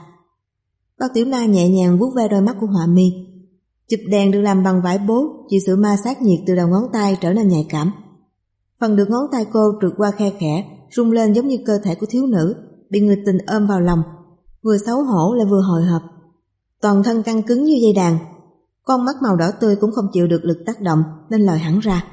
Bao Tiểu Na nhẹ nhàng vuốt ve đôi mắt của họa mi. Chụp đèn được làm bằng vải bố, chịu sự ma sát nhiệt từ đầu ngón tay trở nên nhạy cảm. Phần được ngón tay cô trượt qua khe khẽ, rung lên giống như cơ thể của thiếu nữ bị người tình ôm vào lòng, vừa xấu hổ lại vừa hồi hộp. Toàn thân căng cứng như dây đàn, con mắt màu đỏ tươi cũng không chịu được lực tác động nên lòi hẳn ra.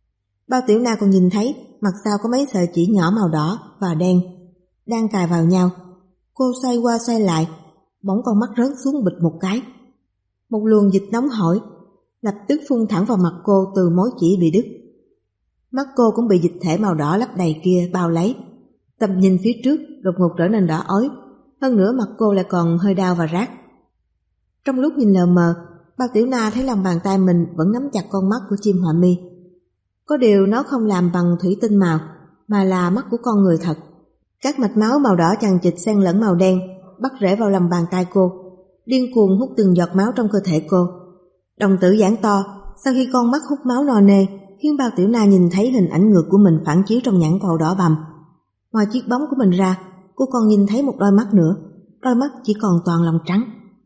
Bao Tiểu Na còn nhìn thấy mặt sau có mấy sợi chỉ nhỏ màu đỏ và đen đang cài vào nhau. Cô xoay qua xoay lại, bỗng con mắt rớt xuống bịch một cái. Một luồng dịch nóng hổi lập tức phun thẳng vào mặt cô từ mối chỉ bị đứt. Mắt cô cũng bị dịch thể màu đỏ lấp đầy kia bao lấy. Tầm nhìn phía trước đột ngột trở nên đỏ ói, hơn nữa mặt cô lại còn hơi đau và rát. Trong lúc nhìn lờ mờ, Bao Tiểu Na thấy lòng bàn tay mình vẫn nắm chặt con mắt của chim họa mi. Có điều nó không làm bằng thủy tinh màu, mà là mắt của con người thật. Các mạch máu màu đỏ chằng chịt xen lẫn màu đen bắt rễ vào lòng bàn tay cô, điên cuồng hút từng giọt máu trong cơ thể cô. Đồng tử giãn to, sau khi con mắt hút máu no nê, khiến Bao Tiểu Na nhìn thấy hình ảnh ngược của mình phản chiếu trong nhãn cầu đỏ bầm. Ngoài chiếc bóng của mình ra, cô còn nhìn thấy một đôi mắt nữa, đôi mắt chỉ còn toàn lòng trắng.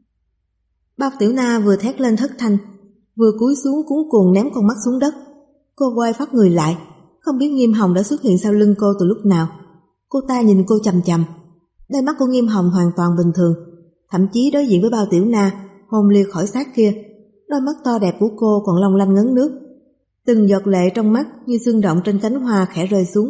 Bao Tiểu Na vừa thét lên thất thanh, vừa cúi xuống cuống cuồng ném con mắt xuống đất. Cô quay phát người lại, không biết Nghiêm Hồng đã xuất hiện sau lưng cô từ lúc nào. Cô ta nhìn cô chằm chằm. Đôi mắt của Nghiêm Hồng hoàn toàn bình thường, thậm chí đối diện với Bao Tiểu Na hồn liệt khỏi xác kia, đôi mắt to đẹp của cô còn long lanh ngấn nước. Từng giọt lệ trong mắt như xương động trên cánh hoa khẽ rơi xuống.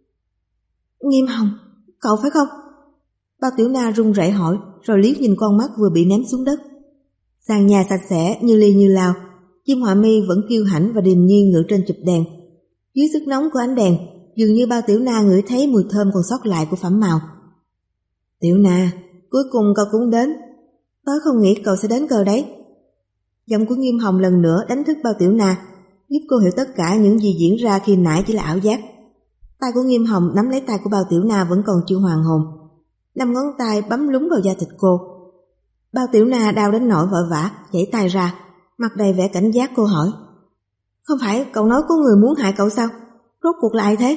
Nghiêm Hồng, cậu phải không? Bao Tiểu Na run rẩy hỏi, rồi liếc nhìn con mắt vừa bị ném xuống đất. Sàn nhà sạch sẽ như ly như lao, chim họa mi vẫn kiêu hãnh và điềm nhiên ngự trên chụp đèn. Dưới sức nóng của ánh đèn, dường như Bao Tiểu Na ngửi thấy mùi thơm còn sót lại của phẩm màu. Tiểu Na, cuối cùng cậu cũng đến. Tớ không nghĩ cậu sẽ đến cơ đấy. Giọng của Nghiêm Hồng lần nữa đánh thức Bao Tiểu Na, giúp cô hiểu tất cả những gì diễn ra khi nãy chỉ là ảo giác. Tay của Nghiêm Hồng nắm lấy tay của Bao Tiểu Na vẫn còn chưa hoàn hồn, năm ngón tay bấm lúng vào da thịt cô. Bao Tiểu Na đau đến nỗi vội vã giãy tay ra, mặt đầy vẻ cảnh giác. Cô hỏi, không phải cậu nói có người muốn hại cậu sao? Rốt cuộc là ai thế?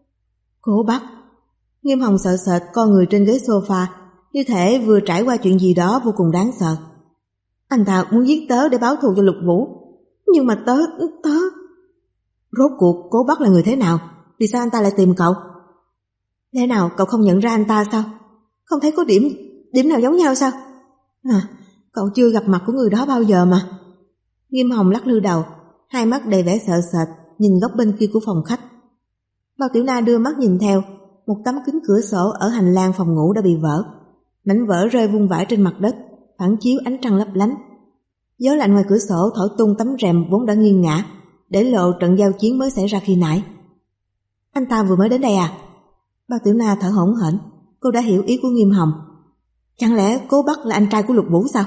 Cố Bắc. Nghiêm Hồng sợ sệt con người trên ghế sofa, như thể vừa trải qua chuyện gì đó vô cùng đáng sợ. Anh ta muốn giết tớ để báo thù cho Lục Vũ, nhưng mà tớ, tớ... Rốt cuộc Cố Bắc là người thế nào? Vì sao anh ta lại tìm cậu? Lẽ nào cậu không nhận ra anh ta sao? Không thấy có điểm, điểm nào giống nhau sao? À, cậu chưa gặp mặt của người đó bao giờ mà. Nghiêm Hồng lắc lư đầu, hai mắt đầy vẻ sợ sệt, nhìn góc bên kia của phòng khách. Bao Tiểu Na đưa mắt nhìn theo, một tấm kính cửa sổ ở hành lang phòng ngủ đã bị vỡ. Mảnh vỡ rơi vung vãi trên mặt đất, phản chiếu ánh trăng lấp lánh. Gió lạnh ngoài cửa sổ thổi tung tấm rèm vốn đã nghiêng ngã, để lộ trận giao chiến mới xảy ra khi nãy. Anh ta vừa mới đến đây à? Bao Tiểu Na thở hổn hển, cô đã hiểu ý của Nghiêm Hồng. Chẳng lẽ Cố Bắc là anh trai của Lục Vũ sao?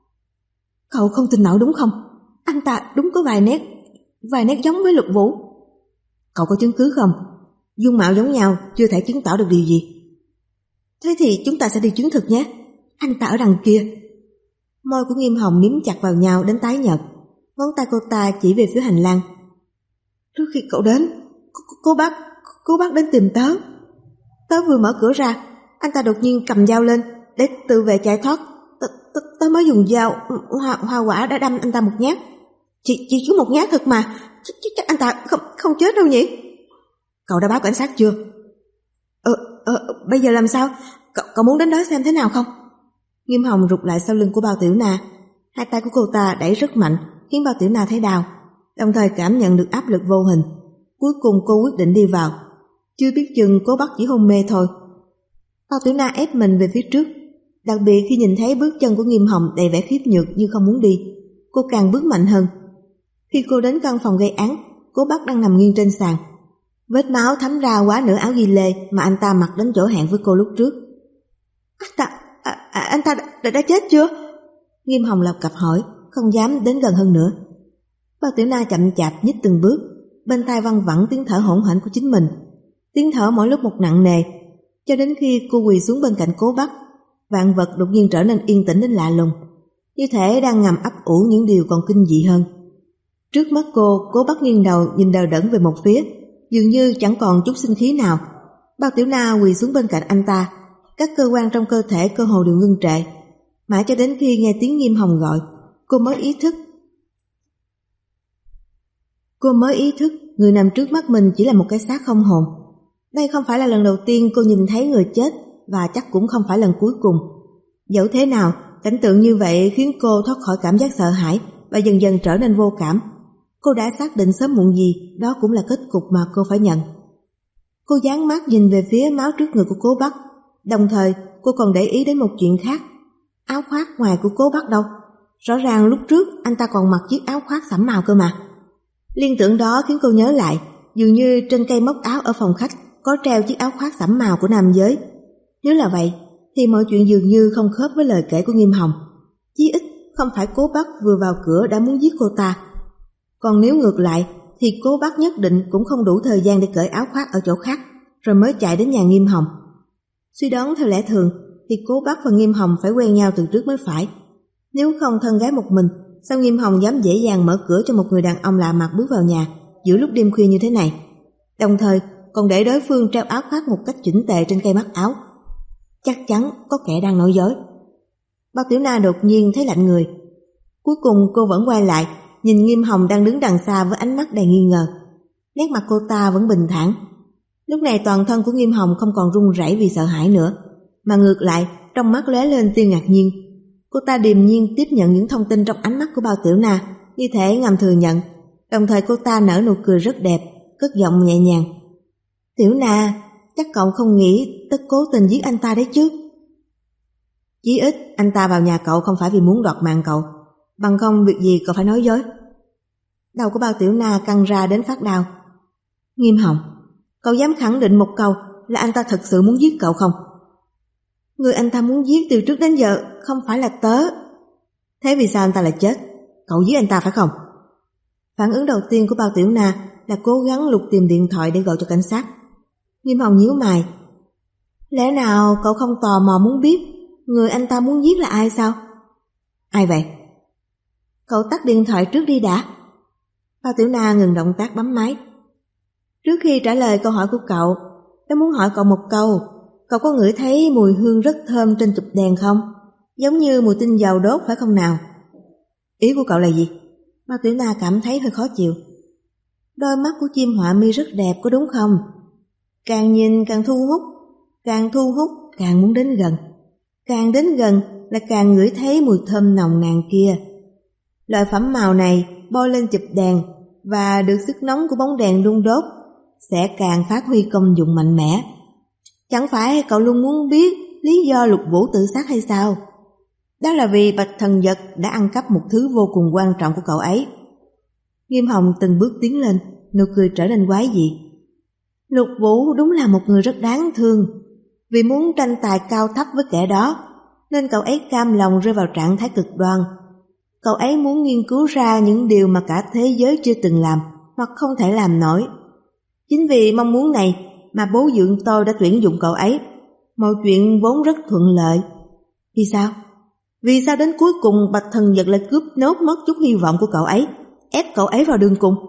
Cậu không tin nổi đúng không? Anh ta đúng có vài nét, vài nét giống với Lục Vũ. Cậu có chứng cứ không? Dung mạo giống nhau chưa thể chứng tỏ được điều gì. Thế thì chúng ta sẽ đi chứng thực nhé. Anh ta ở đằng kia. Môi của Nghiêm Hồng miếm chặt vào nhau đến tái nhợt, ngón tay cô ta chỉ về phía hành lang. Trước khi cậu đến, Cố Bắc, Cố Bắc đến tìm tớ. Tớ vừa mở cửa ra, anh ta đột nhiên cầm dao lên để tự vệ chạy thoát. Tớ, tớ, tớ mới dùng dao hoa, hoa quả đã đâm anh ta một nhát. Chỉ, chỉ có một nhát thật mà. Ch chắc anh ta không, không chết đâu nhỉ? Cậu đã báo cảnh sát chưa? Ờ, ờ, bây giờ làm sao? Cậu, cậu muốn đến đó xem thế nào không? Nghiêm Hồng rụt lại sau lưng của Bao Tiểu Na. Hai tay của cô ta đẩy rất mạnh, khiến Bao Tiểu Na thấy đau, đồng thời cảm nhận được áp lực vô hình. Cuối cùng cô quyết định đi vào. Chưa biết chừng Cố Bắc chỉ hôn mê thôi. Bao Tiểu Na ép mình về phía trước, đặc biệt khi nhìn thấy bước chân của Nghiêm Hồng đầy vẻ khiếp nhược như không muốn đi, cô càng bước mạnh hơn. Khi cô đến căn phòng gây án, Cố Bắc đang nằm nghiêng trên sàn. Vết máu thấm ra quá nửa áo ghi lê mà anh ta mặc đến chỗ hẹn với cô lúc trước. Anh ta, à, à, anh ta đã, đã chết chưa? Nghiêm Hồng lập cập hỏi, không dám đến gần hơn nữa. Bao Tiểu Na chậm chạp nhích từng bước, bên tai văng vẳng tiếng thở hổn hển của chính mình. Tiếng thở mỗi lúc một nặng nề, cho đến khi cô quỳ xuống bên cạnh Cố Bắc, vạn vật đột nhiên trở nên yên tĩnh đến lạ lùng, như thể đang ngầm ấp ủ những điều còn kinh dị hơn. Trước mắt cô, Cố Bắc nghiêng đầu nhìn đờ đẫn về một phía, dường như chẳng còn chút sinh khí nào. Bao Tiểu Na quỳ xuống bên cạnh anh ta, các cơ quan trong cơ thể cơ hồ đều ngưng trệ. Mãi cho đến khi nghe tiếng Nghiêm Hồng gọi, cô mới ý thức. Cô mới ý thức người nằm trước mắt mình chỉ là một cái xác không hồn. Đây không phải là lần đầu tiên cô nhìn thấy người chết, và chắc cũng không phải lần cuối cùng. Dẫu thế nào, cảnh tượng như vậy khiến cô thoát khỏi cảm giác sợ hãi và dần dần trở nên vô cảm. Cô đã xác định sớm muộn gì đó cũng là kết cục mà cô phải nhận. Cô dán mắt nhìn về phía máu trước người của Cố Bắc, đồng thời cô còn để ý đến một chuyện khác. Áo khoác ngoài của Cố Bắc đâu? Rõ ràng lúc trước anh ta còn mặc chiếc áo khoác sẫm màu cơ mà. Liên tưởng đó khiến cô nhớ lại, dường như trên cây móc áo ở phòng khách có treo chiếc áo khoác sẫm màu của nam giới. Nếu là vậy, thì mọi chuyện dường như không khớp với lời kể của Nghiêm Hồng. Chí ít không phải Cố Bắc vừa vào cửa đã muốn giết cô ta. Còn nếu ngược lại, thì Cố Bắc nhất định cũng không đủ thời gian để cởi áo khoác ở chỗ khác, rồi mới chạy đến nhà Nghiêm Hồng. Suy đoán theo lẽ thường, thì Cố Bắc và Nghiêm Hồng phải quen nhau từ trước mới phải. Nếu không thân gái một mình, sao Nghiêm Hồng dám dễ dàng mở cửa cho một người đàn ông lạ mặt bước vào nhà giữa lúc đêm khuya như thế này, đồng thời còn để đối phương treo áo khoác một cách chỉnh tề trên cây mắc áo? Chắc chắn có kẻ đang nói dối. Bao Tiểu Na đột nhiên thấy lạnh người. Cuối cùng cô vẫn quay lại, nhìn Nghiêm Hồng đang đứng đằng xa với ánh mắt đầy nghi ngờ. Nét mặt cô ta vẫn bình thản. Lúc này toàn thân của Nghiêm Hồng không còn run rẩy vì sợ hãi nữa, mà ngược lại trong mắt lóe lên tia ngạc nhiên. Cô ta điềm nhiên tiếp nhận những thông tin trong ánh mắt của Bao Tiểu Na, như thể ngầm thừa nhận. Đồng thời cô ta nở nụ cười rất đẹp, cất giọng nhẹ nhàng. Tiểu Na, chắc cậu không nghĩ tất cố tình giết anh ta đấy chứ? Chí ít anh ta vào nhà cậu không phải vì muốn đoạt mạng cậu, bằng không việc gì cậu phải nói dối. Đầu của Bao Tiểu Na căng ra đến phát đau. Nghiêm Hồng, cậu dám khẳng định một câu là anh ta thật sự muốn giết cậu không? Người anh ta muốn giết từ trước đến giờ không phải là tớ. Thế vì sao anh ta lại chết? Cậu giết anh ta phải không? Phản ứng đầu tiên của Bao Tiểu Na là cố gắng lục tìm điện thoại để gọi cho cảnh sát. Nghiêm Hồng nhíu mày. Lẽ nào cậu không tò mò muốn biết người anh ta muốn giết là ai sao? Ai vậy? Cậu tắt điện thoại trước đi đã. Bao Tiểu Na ngừng động tác bấm máy. Trước khi trả lời câu hỏi của cậu, tớ muốn hỏi cậu một câu. Cậu có ngửi thấy mùi hương rất thơm trên chụp đèn không? Giống như mùi tinh dầu đốt phải không nào? Ý của cậu là gì? Bao Tiểu Na cảm thấy hơi khó chịu. Đôi mắt của chim họa mi rất đẹp có đúng không? Càng nhìn càng thu hút, càng thu hút càng muốn đến gần. Càng đến gần là càng ngửi thấy mùi thơm nồng nàn kia. Loại phẩm màu này bôi lên chụp đèn và được sức nóng của bóng đèn đun đốt sẽ càng phát huy công dụng mạnh mẽ. Chẳng phải cậu luôn muốn biết lý do Lục Vũ tự sát hay sao? Đó là vì Bạch Thần Dật đã ăn cắp một thứ vô cùng quan trọng của cậu ấy. Nghiêm Hồng từng bước tiến lên, nụ cười trở nên quái dị. Lục Vũ đúng là một người rất đáng thương. Vì muốn tranh tài cao thấp với kẻ đó, nên cậu ấy cam lòng rơi vào trạng thái cực đoan. Cậu ấy muốn nghiên cứu ra những điều mà cả thế giới chưa từng làm hoặc không thể làm nổi. Chính vì mong muốn này mà bố dưỡng tôi đã tuyển dụng cậu ấy. Mọi chuyện vốn rất thuận lợi. Vì sao? Vì sao đến cuối cùng Bạch Thần Dật lại cướp nốt mất chút hy vọng của cậu ấy, ép cậu ấy vào đường cùng?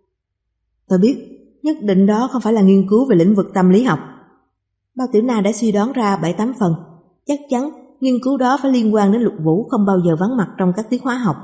Tôi biết, nhất định đó không phải là nghiên cứu về lĩnh vực tâm lý học. Bao Tiểu Na đã suy đoán ra bảy tám phần. Chắc chắn nghiên cứu đó phải liên quan đến Lục Vũ không bao giờ vắng mặt trong các tiết hóa học.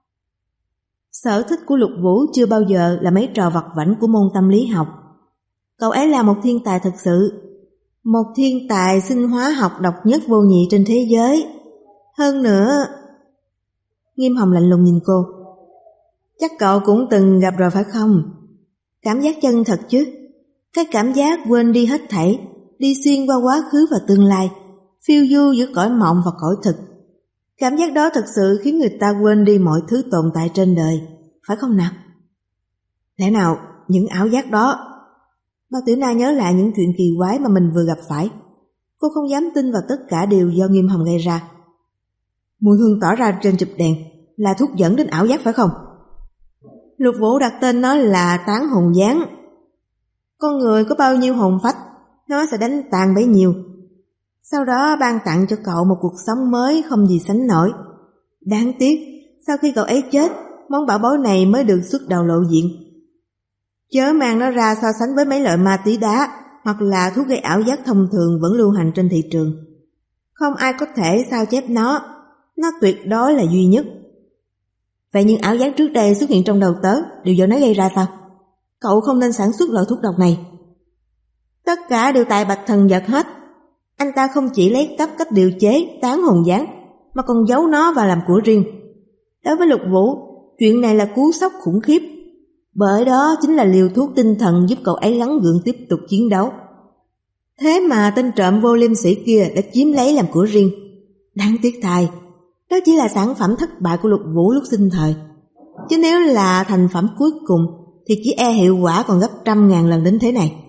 Sở thích của Lục Vũ chưa bao giờ là mấy trò vặt vãnh của môn tâm lý học. Cậu ấy là một thiên tài thực sự, một thiên tài sinh hóa học độc nhất vô nhị trên thế giới. Hơn nữa... Nghiêm Hồng lạnh lùng nhìn cô. Chắc cậu cũng từng gặp rồi phải không? Cảm giác chân thật chứ? Cái cảm giác quên đi hết thảy, đi xuyên qua quá khứ và tương lai, phiêu du giữa cõi mộng và cõi thực. Cảm giác đó thật sự khiến người ta quên đi mọi thứ tồn tại trên đời, phải không nào? Lẽ nào những ảo giác đó... Bao Tiểu Na nhớ lại những chuyện kỳ quái mà mình vừa gặp phải. Cô không dám tin vào tất cả đều do Nghiêm Hồng gây ra. Mùi hương tỏa ra trên chụp đèn là thuốc dẫn đến ảo giác phải không? Lục Vũ đặt tên nó là tán hồn gián. Con người có bao nhiêu hồn phách, nó sẽ đánh tàn bấy nhiêu. Sau đó ban tặng cho cậu một cuộc sống mới không gì sánh nổi. Đáng tiếc, sau khi cậu ấy chết, món bảo bối này mới được xuất đầu lộ diện. Chớ mang nó ra so sánh với mấy loại ma túy đá hoặc là thuốc gây ảo giác thông thường vẫn lưu hành trên thị trường. Không ai có thể sao chép nó, nó tuyệt đối là duy nhất. Vậy những ảo giác trước đây xuất hiện trong đầu tớ đều do nó gây ra sao? Cậu không nên sản xuất loại thuốc độc này. Tất cả đều tại Bạch Thần Dật hết. Anh ta không chỉ lấy cắp cách điều chế tán hồn gián mà còn giấu nó và làm của riêng. Đối với Lục Vũ, chuyện này là cú sốc khủng khiếp. Bởi đó chính là liều thuốc tinh thần giúp cậu ấy gắng gượng tiếp tục chiến đấu. Thế mà tên trộm vô liêm sỉ kia đã chiếm lấy làm của riêng. Đáng tiếc thay, đó chỉ là sản phẩm thất bại của Lục Vũ lúc sinh thời. Chứ nếu là thành phẩm cuối cùng thì chỉ e hiệu quả còn gấp trăm ngàn lần đến thế này.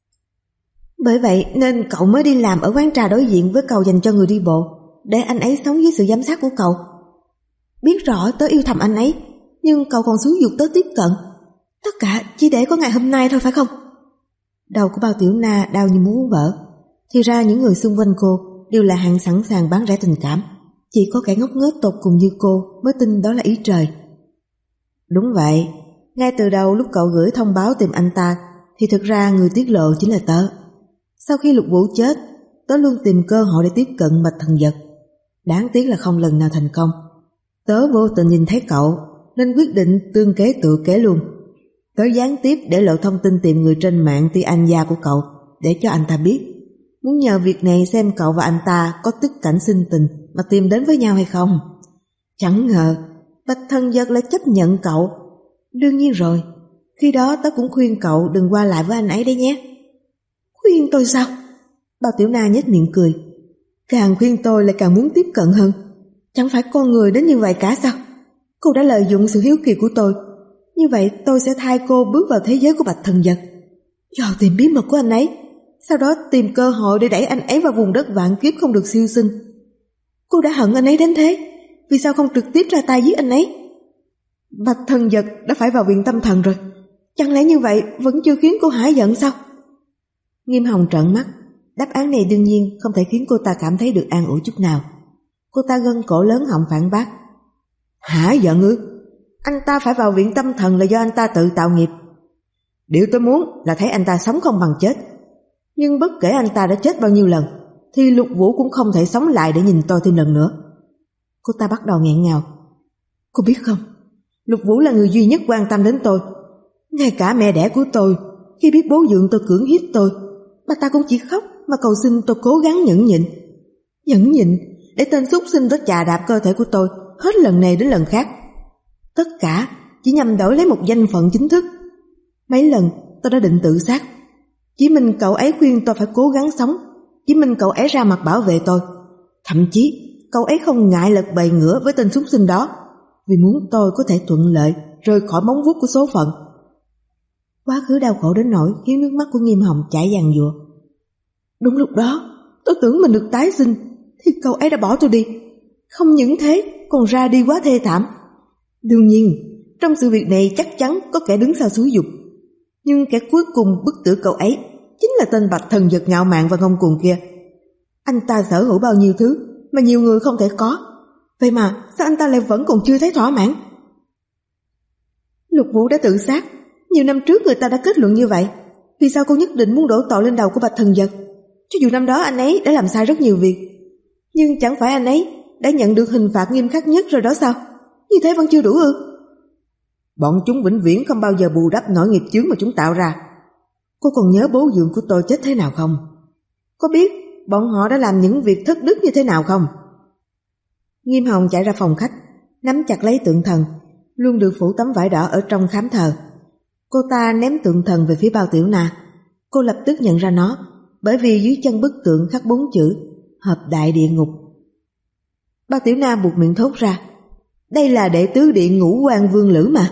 Bởi vậy nên cậu mới đi làm ở quán trà đối diện với cầu dành cho người đi bộ, để anh ấy sống dưới sự giám sát của cậu. Biết rõ tớ yêu thầm anh ấy, nhưng cậu còn xúi giục tớ tiếp cận. Tất cả chỉ để có ngày hôm nay thôi phải không? Đầu của Bao Tiểu Na đau như muốn vỡ. Thì ra những người xung quanh cô đều là hạng sẵn sàng bán rẻ tình cảm. Chỉ có kẻ ngốc nghếch tột cùng như cô mới tin đó là ý trời. Đúng vậy, ngay từ đầu lúc cậu gửi thông báo tìm anh ta thì thực ra người tiết lộ chính là tớ. Sau khi Lục Vũ chết, tớ luôn tìm cơ hội để tiếp cận Bạch Thần Vật. Đáng tiếc là không lần nào thành công. Tớ vô tình nhìn thấy cậu nên quyết định tương kế tự kế luôn. Tớ gián tiếp để lộ thông tin tìm người trên mạng Ti Anh gia của cậu để cho anh ta biết. Muốn nhờ việc này xem cậu và anh ta có tức cảnh sinh tình mà tìm đến với nhau hay không. Chẳng ngờ Bạch Thần Vật lại chấp nhận cậu. Đương nhiên rồi, khi đó tớ cũng khuyên cậu đừng qua lại với anh ấy đấy nhé. Khuyên tôi sao? Bao Tiểu Na nhếch miệng cười. Càng khuyên tôi lại càng muốn tiếp cận hơn. Chẳng phải con người đến như vậy cả sao? Cô đã lợi dụng sự hiếu kỳ của tôi. Như vậy tôi sẽ thay cô bước vào thế giới của Bạch Thần Vật, dò tìm bí mật của anh ấy, sau đó tìm cơ hội để đẩy anh ấy vào vùng đất vạn kiếp không được siêu sinh. Cô đã hận anh ấy đến thế, vì sao không trực tiếp ra tay giết anh ấy? Bạch Thần Vật đã phải vào viện tâm thần rồi, chẳng lẽ như vậy vẫn chưa khiến cô hả giận sao? Nghiêm Hồng trợn mắt. Đáp án này đương nhiên không thể khiến cô ta cảm thấy được an ủi chút nào. Cô ta gân cổ lớn họng phản bác. Hả giận ư? Anh ta phải vào viện tâm thần là do anh ta tự tạo nghiệp. Điều tôi muốn là thấy anh ta sống không bằng chết. Nhưng bất kể anh ta đã chết bao nhiêu lần thì Lục Vũ cũng không thể sống lại để nhìn tôi thêm lần nữa. Cô ta bắt đầu nghẹn ngào. Cô biết không, Lục Vũ là người duy nhất quan tâm đến tôi. Ngay cả mẹ đẻ của tôi, khi biết bố dượng tôi cưỡng hiếp tôi, bà ta cũng chỉ khóc mà cầu xin tôi cố gắng nhẫn nhịn. Nhẫn nhịn để tên súc sinh đó chà đạp cơ thể của tôi hết lần này đến lần khác. Tất cả chỉ nhằm đổi lấy một danh phận chính thức. Mấy lần tôi đã định tự sát. Chỉ mình cậu ấy khuyên tôi phải cố gắng sống. Chỉ mình cậu ấy ra mặt bảo vệ tôi. Thậm chí cậu ấy không ngại lật bầy ngửa với tên súc sinh đó, vì muốn tôi có thể thuận lợi rời khỏi móng vuốt của số phận. Quá khứ đau khổ đến nỗi khiến nước mắt của Nghiêm Hồng chảy giàn giụa. Đúng lúc đó tôi tưởng mình được tái sinh thì cậu ấy đã bỏ tôi đi. Không những thế còn ra đi quá thê thảm. Đương nhiên trong sự việc này chắc chắn có kẻ đứng sau xúi giục. Nhưng kẻ cuối cùng bức tử cậu ấy chính là tên Bạch Thần Vật ngạo mạn và ngông cuồng kia. Anh ta sở hữu bao nhiêu thứ mà nhiều người không thể có. Vậy mà sao anh ta lại vẫn còn chưa thấy thỏa mãn? Lục Vũ đã tự sát. Nhiều năm trước người ta đã kết luận như vậy. Vì sao cô nhất định muốn đổ tội lên đầu của Bạch Thần Vật? Cho dù năm đó anh ấy đã làm sai rất nhiều việc, nhưng chẳng phải anh ấy đã nhận được hình phạt nghiêm khắc nhất rồi đó sao? Như thế vẫn chưa đủ ư? Bọn chúng vĩnh viễn không bao giờ bù đắp nỗi nghiệp chướng mà chúng tạo ra. Cô còn nhớ bố dượng của tôi chết thế nào không? Có biết bọn họ đã làm những việc thất đức như thế nào không? Nghiêm Hồng chạy ra phòng khách, nắm chặt lấy tượng thần luôn được phủ tấm vải đỏ ở trong khám thờ. Cô ta ném tượng thần về phía Bao Tiểu Na. Cô lập tức nhận ra nó, bởi vì dưới chân bức tượng khắc bốn chữ Hợp Đại Địa Ngục. Bao Tiểu Na buột miệng thốt ra, đây là đệ tứ điện Ngũ Quan Vương Lữ mà.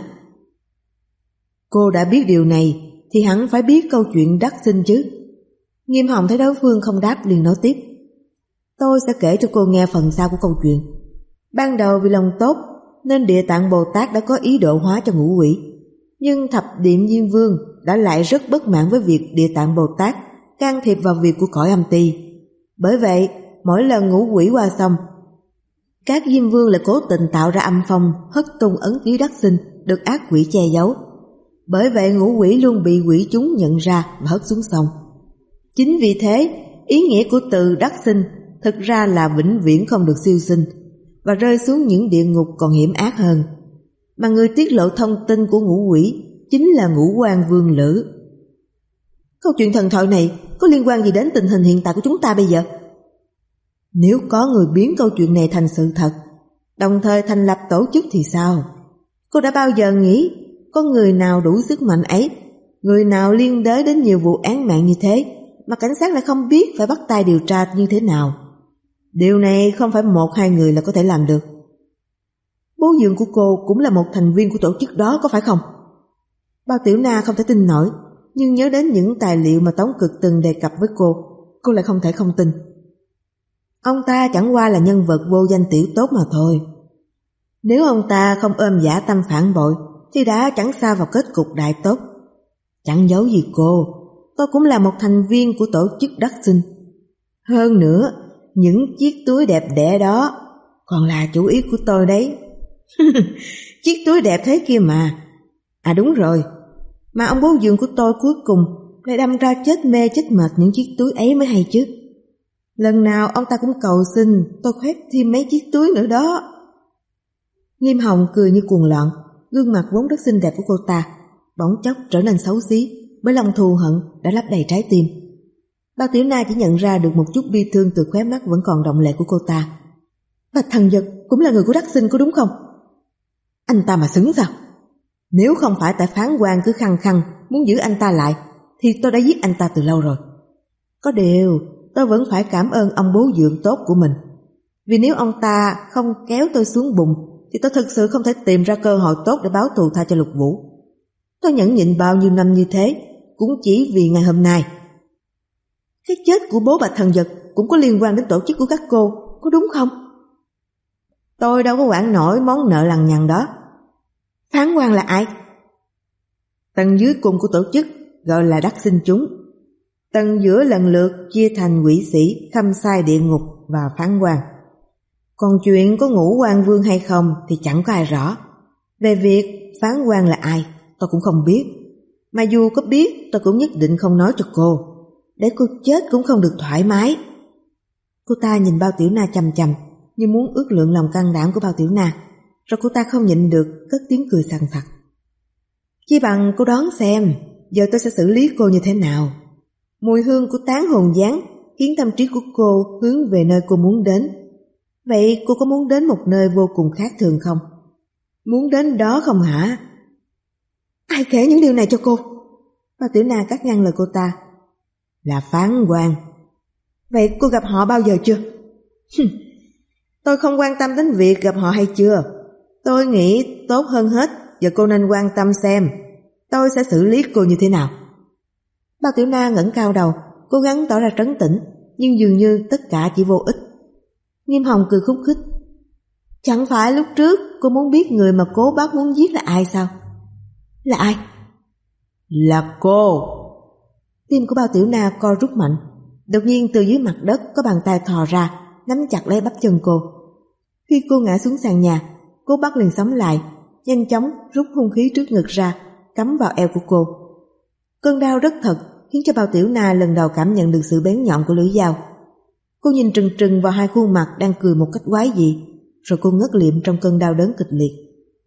Cô đã biết điều này thì hẳn phải biết câu chuyện đắc sinh chứ. Nghiêm Hồng thấy đối phương không đáp liền nói tiếp, tôi sẽ kể cho cô nghe phần sau của câu chuyện. Ban đầu vì lòng tốt nên Địa Tạng Bồ Tát đã có ý độ hóa cho ngũ quỷ. Nhưng Thập Điện Diêm Vương đã lại rất bất mãn với việc Địa Tạng Bồ Tát can thiệp vào việc của cõi âm ti. Bởi vậy mỗi lần ngũ quỷ qua xong, các Diêm Vương lại cố tình tạo ra âm phong hất tung ấn ký đắc sinh được ác quỷ che giấu. Bởi vậy ngũ quỷ luôn bị quỷ chúng nhận ra và hất xuống sông. Chính vì thế ý nghĩa của từ đắc sinh thực ra là vĩnh viễn không được siêu sinh và rơi xuống những địa ngục còn hiểm ác hơn. Mà người tiết lộ thông tin của ngũ quỷ chính là Ngũ Quan Vương Lữ. Câu chuyện thần thoại này có liên quan gì đến tình hình hiện tại của chúng ta bây giờ? Nếu có người biến câu chuyện này thành sự thật, đồng thời thành lập tổ chức thì sao? Cô đã bao giờ nghĩ có người nào đủ sức mạnh ấy, người nào liên đới đến nhiều vụ án mạng như thế mà cảnh sát lại không biết phải bắt tay điều tra như thế nào? Điều này không phải một hai người là có thể làm được. Bố dượng của cô cũng là một thành viên của tổ chức đó có phải không? Bao Tiểu Na không thể tin nổi, nhưng nhớ đến những tài liệu mà Tống Cực từng đề cập với cô, cô lại không thể không tin. Ông ta chẳng qua là nhân vật vô danh tiểu tốt mà thôi. Nếu ông ta không ôm dã tâm phản bội thì đã chẳng xa vào kết cục đại tốt. Chẳng giấu gì cô, tôi cũng là một thành viên của tổ chức Đắc Sinh. Hơn nữa, những chiếc túi đẹp đẽ đó còn là chủ ý của tôi đấy. Chiếc túi đẹp thế kia mà. À đúng rồi, mà ông bố dượng của tôi cuối cùng lại đâm ra chết mê chết mệt những chiếc túi ấy mới hay chứ. Lần nào ông ta cũng cầu xin tôi khoét thêm mấy chiếc túi nữa đó. Nghiêm Hồng cười như cuồng loạn, gương mặt vốn rất xinh đẹp của cô ta bỗng chốc trở nên xấu xí bởi lòng thù hận đã lấp đầy trái tim. Bao Tiểu Na chỉ nhận ra được một chút bi thương từ khóe mắt vẫn còn đọng lệ của cô ta. Bạch Thần Dật cũng là người của Đắc Sinh có đúng không? Anh ta mà xứng sao? Nếu không phải tại phán quan cứ khăng khăng muốn giữ anh ta lại thì tôi đã giết anh ta từ lâu rồi. Có điều tôi vẫn phải cảm ơn ông bố dượng tốt của mình, vì nếu ông ta không kéo tôi xuống bùn thì tôi thực sự không thể tìm ra cơ hội tốt để báo thù tha cho Lục Vũ. Tôi nhẫn nhịn bao nhiêu năm như thế cũng chỉ vì ngày hôm nay. Cái chết của bố Bạch Thần Dật cũng có liên quan đến tổ chức của các cô, có đúng không? Tôi đâu có quản nổi món nợ lằng nhằng đó. Phán quan là ai? Tầng dưới cùng của tổ chức gọi là Đắc Sinh chúng. Tầng giữa lần lượt chia thành quỷ sĩ, khâm sai địa ngục và phán quan. Còn chuyện có ngũ quan vương hay không thì chẳng có ai rõ. Về việc phán quan là ai tôi cũng không biết. Mà dù có biết tôi cũng nhất định không nói cho cô, để cô chết cũng không được thoải mái. Cô ta nhìn Bao Tiểu Na chằm chằm như muốn ước lượng lòng can đảm của Bao Tiểu Na, rồi cô ta không nhịn được cất tiếng cười sằng sặc. Chỉ bằng cô đoán xem giờ tôi sẽ xử lý cô như thế nào. Mùi hương của tán hồn gián khiến tâm trí của cô hướng về nơi cô muốn đến. Vậy cô có muốn đến một nơi vô cùng khác thường không? Muốn đến đó không hả? Ai kể những điều này cho cô? Bao Tiểu Na cắt ngang lời cô ta. Là phán quan. Vậy cô gặp họ bao giờ chưa? Tôi không quan tâm đến việc gặp họ hay chưa. Tôi nghĩ tốt hơn hết giờ cô nên quan tâm xem tôi sẽ xử lý cô như thế nào. Bao Tiểu Na ngẩng cao đầu, cố gắng tỏ ra trấn tĩnh, nhưng dường như tất cả chỉ vô ích. Nghiêm Hồng cười khúc khích. Chẳng phải lúc trước cô muốn biết người mà cố bác muốn giết là ai sao? Là ai? Là cô. Tim của Bao Tiểu Na co rút mạnh. Đột nhiên từ dưới mặt đất có bàn tay thò ra, nắm chặt lấy bắp chân cô. Khi cô ngã xuống sàn nhà, cố bác liền sống lại, nhanh chóng rút hung khí trước ngực ra, cắm vào eo của cô. Cơn đau rất thật khiến cho Bao Tiểu Na lần đầu cảm nhận được sự bén nhọn của lưỡi dao. Cô nhìn trừng trừng vào hai khuôn mặt đang cười một cách quái dị, rồi cô ngất liệm trong cơn đau đớn kịch liệt.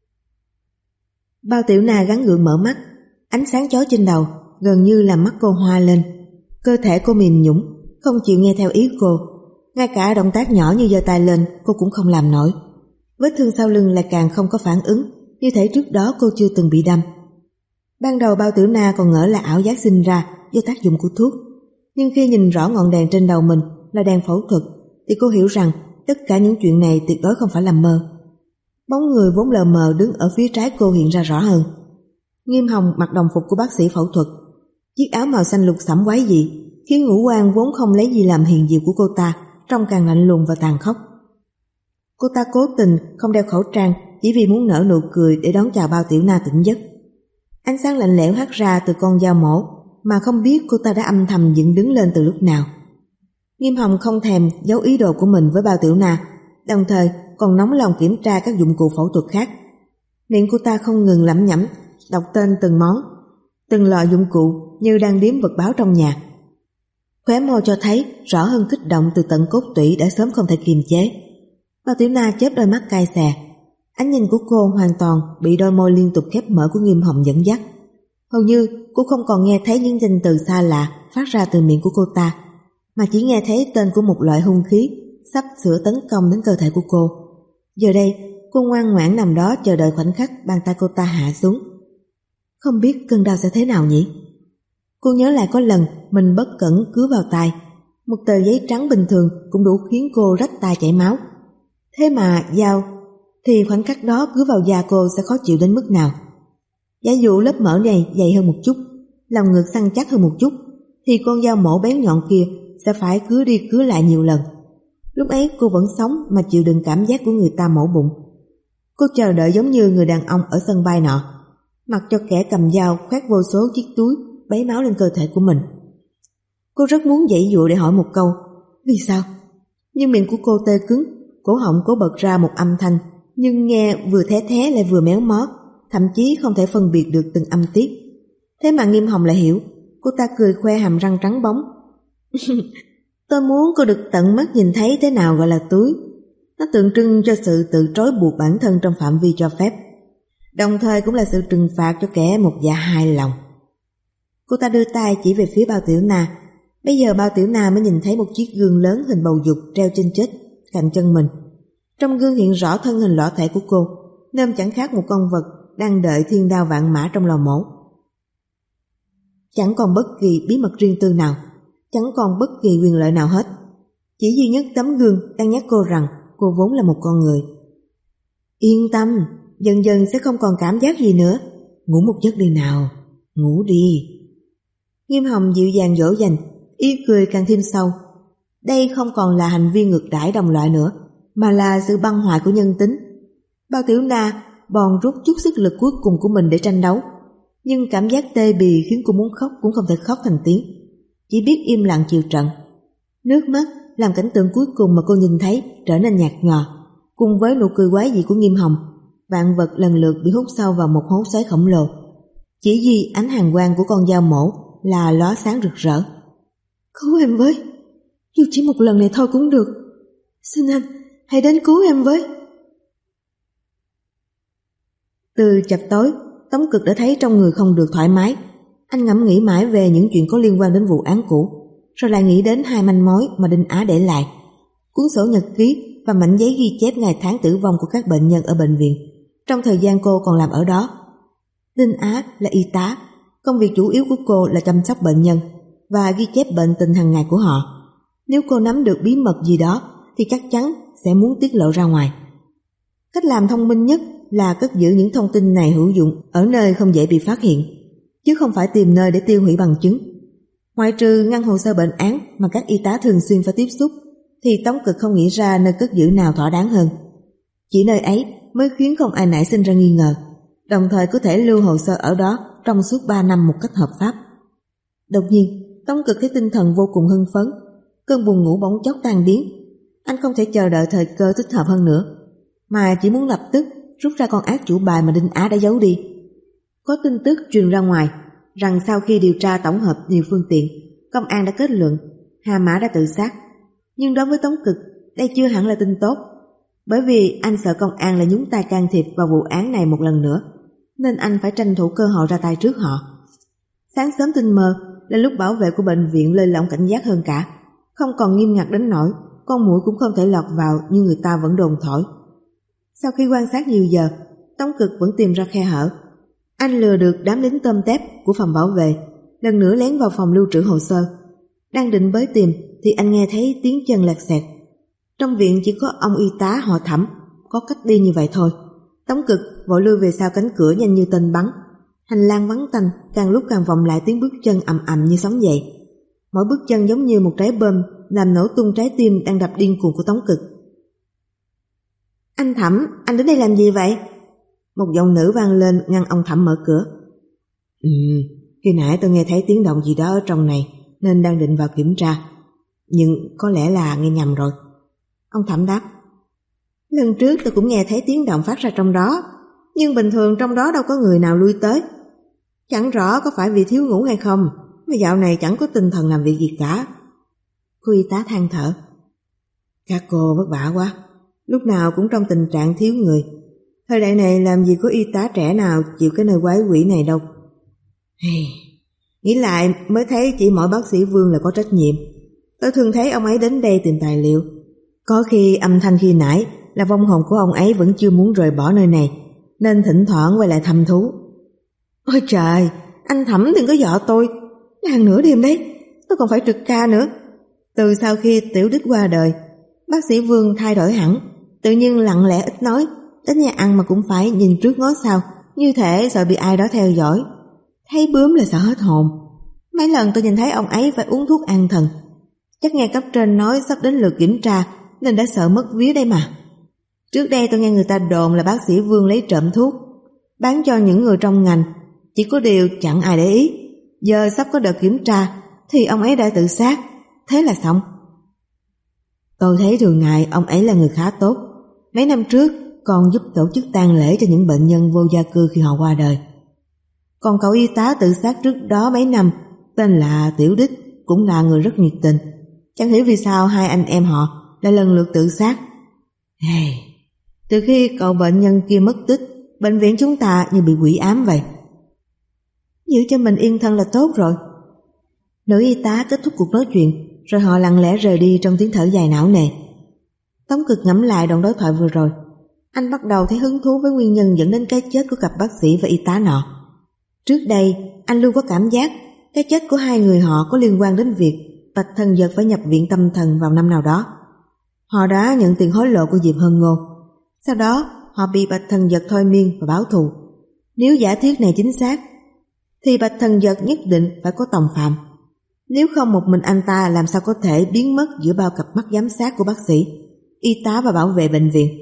Bao Tiểu Na gắng gượng mở mắt, ánh sáng chói trên đầu gần như làm mắt cô hoa lên. Cơ thể cô mềm nhũn, không chịu nghe theo ý cô. Ngay cả động tác nhỏ như giơ tay lên cô cũng không làm nổi. Vết thương sau lưng lại càng không có phản ứng, như thể trước đó cô chưa từng bị đâm. Ban đầu Bao Tiểu Na còn ngỡ là ảo giác sinh ra do tác dụng của thuốc, nhưng khi nhìn rõ ngọn đèn trên đầu mình là đèn phẫu thuật thì cô hiểu rằng tất cả những chuyện này tuyệt đối không phải là mơ. Bóng người vốn lờ mờ đứng ở phía trái cô hiện ra rõ hơn. Nghiêm Hồng mặc đồng phục của bác sĩ phẫu thuật, chiếc áo màu xanh lục xẫm quái dị khiến ngũ quan vốn không lấy gì làm hiền diệu của cô ta trông càng lạnh lùng và tàn khốc. Cô ta cố tình không đeo khẩu trang chỉ vì muốn nở nụ cười để đón chào Bao Tiểu Na tỉnh giấc. Ánh sáng lạnh lẽo hắt ra từ con dao mổ mà không biết cô ta đã âm thầm dựng đứng lên từ lúc nào. Nghiêm Hồng không thèm giấu ý đồ của mình với Bao Tiểu Na, đồng thời còn nóng lòng kiểm tra các dụng cụ phẫu thuật khác. Miệng cô ta không ngừng lẩm nhẩm đọc tên từng món, từng loại dụng cụ như đang đếm vật báo trong nhà. Khóe môi cho thấy rõ hơn kích động từ tận cốt tủy đã sớm không thể kiềm chế. Bao Tiểu Na chớp đôi mắt cay xè. Ánh nhìn của cô hoàn toàn bị đôi môi liên tục khép mở của Nghiêm Hồng dẫn dắt. Hầu như cô không còn nghe thấy những danh từ xa lạ phát ra từ miệng của cô ta, mà chỉ nghe thấy tên của một loại hung khí sắp sửa tấn công đến cơ thể của cô. Giờ đây cô ngoan ngoãn nằm đó chờ đợi khoảnh khắc bàn tay cô ta hạ xuống. Không biết cơn đau sẽ thế nào nhỉ? Cô nhớ lại có lần mình bất cẩn cứa vào tay, một tờ giấy trắng bình thường cũng đủ khiến cô rách tay chảy máu. Thế mà dao thì khoảnh khắc đó cứa vào da cô sẽ khó chịu đến mức nào. Giả dụ lớp mỡ này dày hơn một chút, lòng ngực săn chắc hơn một chút, thì con dao mổ bén nhọn kia sẽ phải cứa đi cứa lại nhiều lần. Lúc ấy cô vẫn sống mà chịu đựng cảm giác của người ta mổ bụng. Cô chờ đợi giống như người đàn ông ở sân bay nọ, mặc cho kẻ cầm dao khoét vô số chiếc túi bấy máu lên cơ thể của mình. Cô rất muốn giãy dụa để hỏi một câu, vì sao? Nhưng miệng của cô tê cứng, cổ họng cố bật ra một âm thanh, nhưng nghe vừa thé thé lại vừa méo mó, thậm chí không thể phân biệt được từng âm tiết. Thế mà Nghiêm Hồng lại hiểu. Cô ta cười khoe hàm răng trắng bóng. Tôi muốn cô được tận mắt nhìn thấy thế nào gọi là túi. Nó tượng trưng cho sự tự trói buộc bản thân trong phạm vi cho phép, đồng thời cũng là sự trừng phạt cho kẻ một dạ hai lòng. Cô ta đưa tay chỉ về phía Bao Tiểu Na. Bây giờ Bao Tiểu Na mới nhìn thấy một chiếc gương lớn hình bầu dục treo trên chết cạnh chân mình. Trong gương hiện rõ thân hình lõa thể của cô, nên chẳng khác một con vật đang đợi thiên đao vạn mã trong lò mổ. Chẳng còn bất kỳ bí mật riêng tư nào, chẳng còn bất kỳ quyền lợi nào hết. Chỉ duy nhất tấm gương đang nhắc cô rằng cô vốn là một con người. Yên tâm, dần dần sẽ không còn cảm giác gì nữa. Ngủ một giấc đi nào, ngủ đi. Nghiêm Hồng dịu dàng dỗ dành, y cười càng thêm sâu. Đây không còn là hành vi ngược đãi đồng loại nữa, mà là sự băng hoại của nhân tính. Bao Tiểu Na bòn rút chút sức lực cuối cùng của mình để tranh đấu, nhưng cảm giác tê bì khiến cô muốn khóc cũng không thể khóc thành tiếng, chỉ biết im lặng chịu trận. Nước mắt làm cảnh tượng cuối cùng mà cô nhìn thấy trở nên nhạt nhòa, cùng với nụ cười quái dị của Nghiêm Hồng. Vạn vật lần lượt bị hút sâu vào một hố xoáy khổng lồ, chỉ duy ánh hàn quang của con dao mổ là lóa sáng rực rỡ. Cứu em với, dù chỉ một lần này thôi cũng được. Xin anh, hãy đến cứu em với. Từ chập tối, Tống Cực đã thấy trong người không được thoải mái. Anh ngẫm nghĩ mãi về những chuyện có liên quan đến vụ án cũ, rồi lại nghĩ đến hai manh mối mà Đinh Á để lại: cuốn sổ nhật ký và mảnh giấy ghi chép ngày tháng tử vong của các bệnh nhân ở bệnh viện trong thời gian cô còn làm ở đó. Đinh Á là y tá, công việc chủ yếu của cô là chăm sóc bệnh nhân và ghi chép bệnh tình hàng ngày của họ. Nếu cô nắm được bí mật gì đó thì chắc chắn sẽ muốn tiết lộ ra ngoài. Cách làm thông minh nhất là cất giữ những thông tin này hữu dụng ở nơi không dễ bị phát hiện, chứ không phải tìm nơi để tiêu hủy bằng chứng. Ngoại trừ ngăn hồ sơ bệnh án mà các y tá thường xuyên phải tiếp xúc, thì Tống Cực không nghĩ ra nơi cất giữ nào thỏa đáng hơn. Chỉ nơi ấy mới khiến không ai nảy sinh ra nghi ngờ, đồng thời có thể lưu hồ sơ ở đó trong suốt ba năm một cách hợp pháp. Đột nhiên, Tống Cực thấy tinh thần vô cùng hưng phấn, cơn buồn ngủ bỗng chốc tan biến. Anh không thể chờ đợi thời cơ thích hợp hơn nữa, mà chỉ muốn lập tức rút ra con ác chủ bài mà Đinh Á đã giấu đi. Có tin tức truyền ra ngoài rằng sau khi điều tra tổng hợp nhiều phương tiện, công an đã kết luận Hà Mã đã tự sát. Nhưng đối với Tống Cực, đây chưa hẳn là tin tốt, bởi vì anh sợ công an lại nhúng tay can thiệp vào vụ án này một lần nữa, nên anh phải tranh thủ cơ hội ra tay trước họ. Sáng sớm tinh mơ là lúc bảo vệ của bệnh viện lơi lỏng cảnh giác hơn cả, không còn nghiêm ngặt đến nỗi con muỗi cũng không thể lọt vào như người ta vẫn đồn thổi. Sau khi quan sát nhiều giờ, Tống Cực vẫn tìm ra khe hở. Anh lừa được đám lính tôm tép của phòng bảo vệ, lần nữa lén vào phòng lưu trữ hồ sơ. Đang định bới tìm thì anh nghe thấy tiếng chân lẹt xẹt. Trong viện chỉ có ông y tá họ Thẩm có cách đi như vậy thôi. Tống Cực vội lui về sau cánh cửa nhanh như tên bắn. Hành lang vắng tanh, càng lúc càng vọng lại tiếng bước chân ầm ầm như sóng dậy. Mỗi bước chân giống như một trái bom làm nổ tung trái tim đang đập điên cuồng của Tống Cực. Anh Thẩm, anh đến đây làm gì vậy? Một giọng nữ vang lên ngăn ông Thẩm mở cửa. Ừ, khi nãy tôi nghe thấy tiếng động gì đó ở trong này nên đang định vào kiểm tra, nhưng có lẽ là nghe nhầm rồi. Ông Thẩm đáp. Lần trước tôi cũng nghe thấy tiếng động phát ra trong đó, nhưng bình thường trong đó đâu có người nào lui tới. Chẳng rõ có phải vì thiếu ngủ hay không, mà dạo này chẳng có tinh thần làm việc gì cả. Cô y tá than thở. Các cô vất vả quá, lúc nào cũng trong tình trạng thiếu người. Thời đại này làm gì có y tá trẻ nào chịu cái nơi quái quỷ này đâu. Hey, nghĩ lại mới thấy chỉ mỗi bác sĩ Vương là có trách nhiệm. Tôi thường thấy ông ấy đến đây tìm tài liệu. Có khi âm thanh khi nãy là vong hồn của ông ấy vẫn chưa muốn rời bỏ nơi này, nên thỉnh thoảng quay lại thăm thú. Ôi trời, anh Thẩm đừng có dọa tôi. Đang nửa đêm đấy, tôi còn phải trực ca nữa. Từ sau khi Tiểu Đích qua đời, bác sĩ Vương thay đổi hẳn, tự nhiên lặng lẽ ít nói, đến nhà ăn mà cũng phải nhìn trước ngó sau, như thể sợ bị ai đó theo dõi. Thấy bướm là sợ hết hồn. Mấy lần tôi nhìn thấy ông ấy phải uống thuốc an thần. Chắc nghe cấp trên nói sắp đến lượt kiểm tra nên đã sợ mất vía đây mà. Trước đây tôi nghe người ta đồn là bác sĩ Vương lấy trộm thuốc, bán cho những người trong ngành. Chỉ có điều chẳng ai để ý. Giờ sắp có đợt kiểm tra thì ông ấy đã tự sát. Thế là xong. Tôi thấy thường ngày ông ấy là người khá tốt. Mấy năm trước còn giúp tổ chức tang lễ cho những bệnh nhân vô gia cư khi họ qua đời. Còn cậu y tá tự sát trước đó mấy năm, tên là Tiểu Đích, cũng là người rất nhiệt tình. Chẳng hiểu vì sao hai anh em họ đã lần lượt tự sát. Hey, từ khi cậu bệnh nhân kia mất tích, bệnh viện chúng ta như bị quỷ ám vậy. Giữ cho mình yên thân là tốt rồi. Nữ y tá kết thúc cuộc nói chuyện, rồi họ lặng lẽ rời đi trong tiếng thở dài não nề. Tống Cực ngẫm lại đoạn đối thoại vừa rồi. Anh bắt đầu thấy hứng thú với nguyên nhân dẫn đến cái chết của cặp bác sĩ và y tá nọ. Trước đây, anh luôn có cảm giác cái chết của hai người họ có liên quan đến việc Bạch Thần Dật phải nhập viện tâm thần vào năm nào đó. Họ đã nhận tiền hối lộ của Diệp Hân Ngô. Sau đó, họ bị Bạch Thần Dật thôi miên và báo thù. Nếu giả thuyết này chính xác, thì Bạch Thần Dật nhất định phải có tòng phạm. Nếu không, một mình anh ta làm sao có thể biến mất giữa bao cặp mắt giám sát của bác sĩ, y tá và bảo vệ bệnh viện.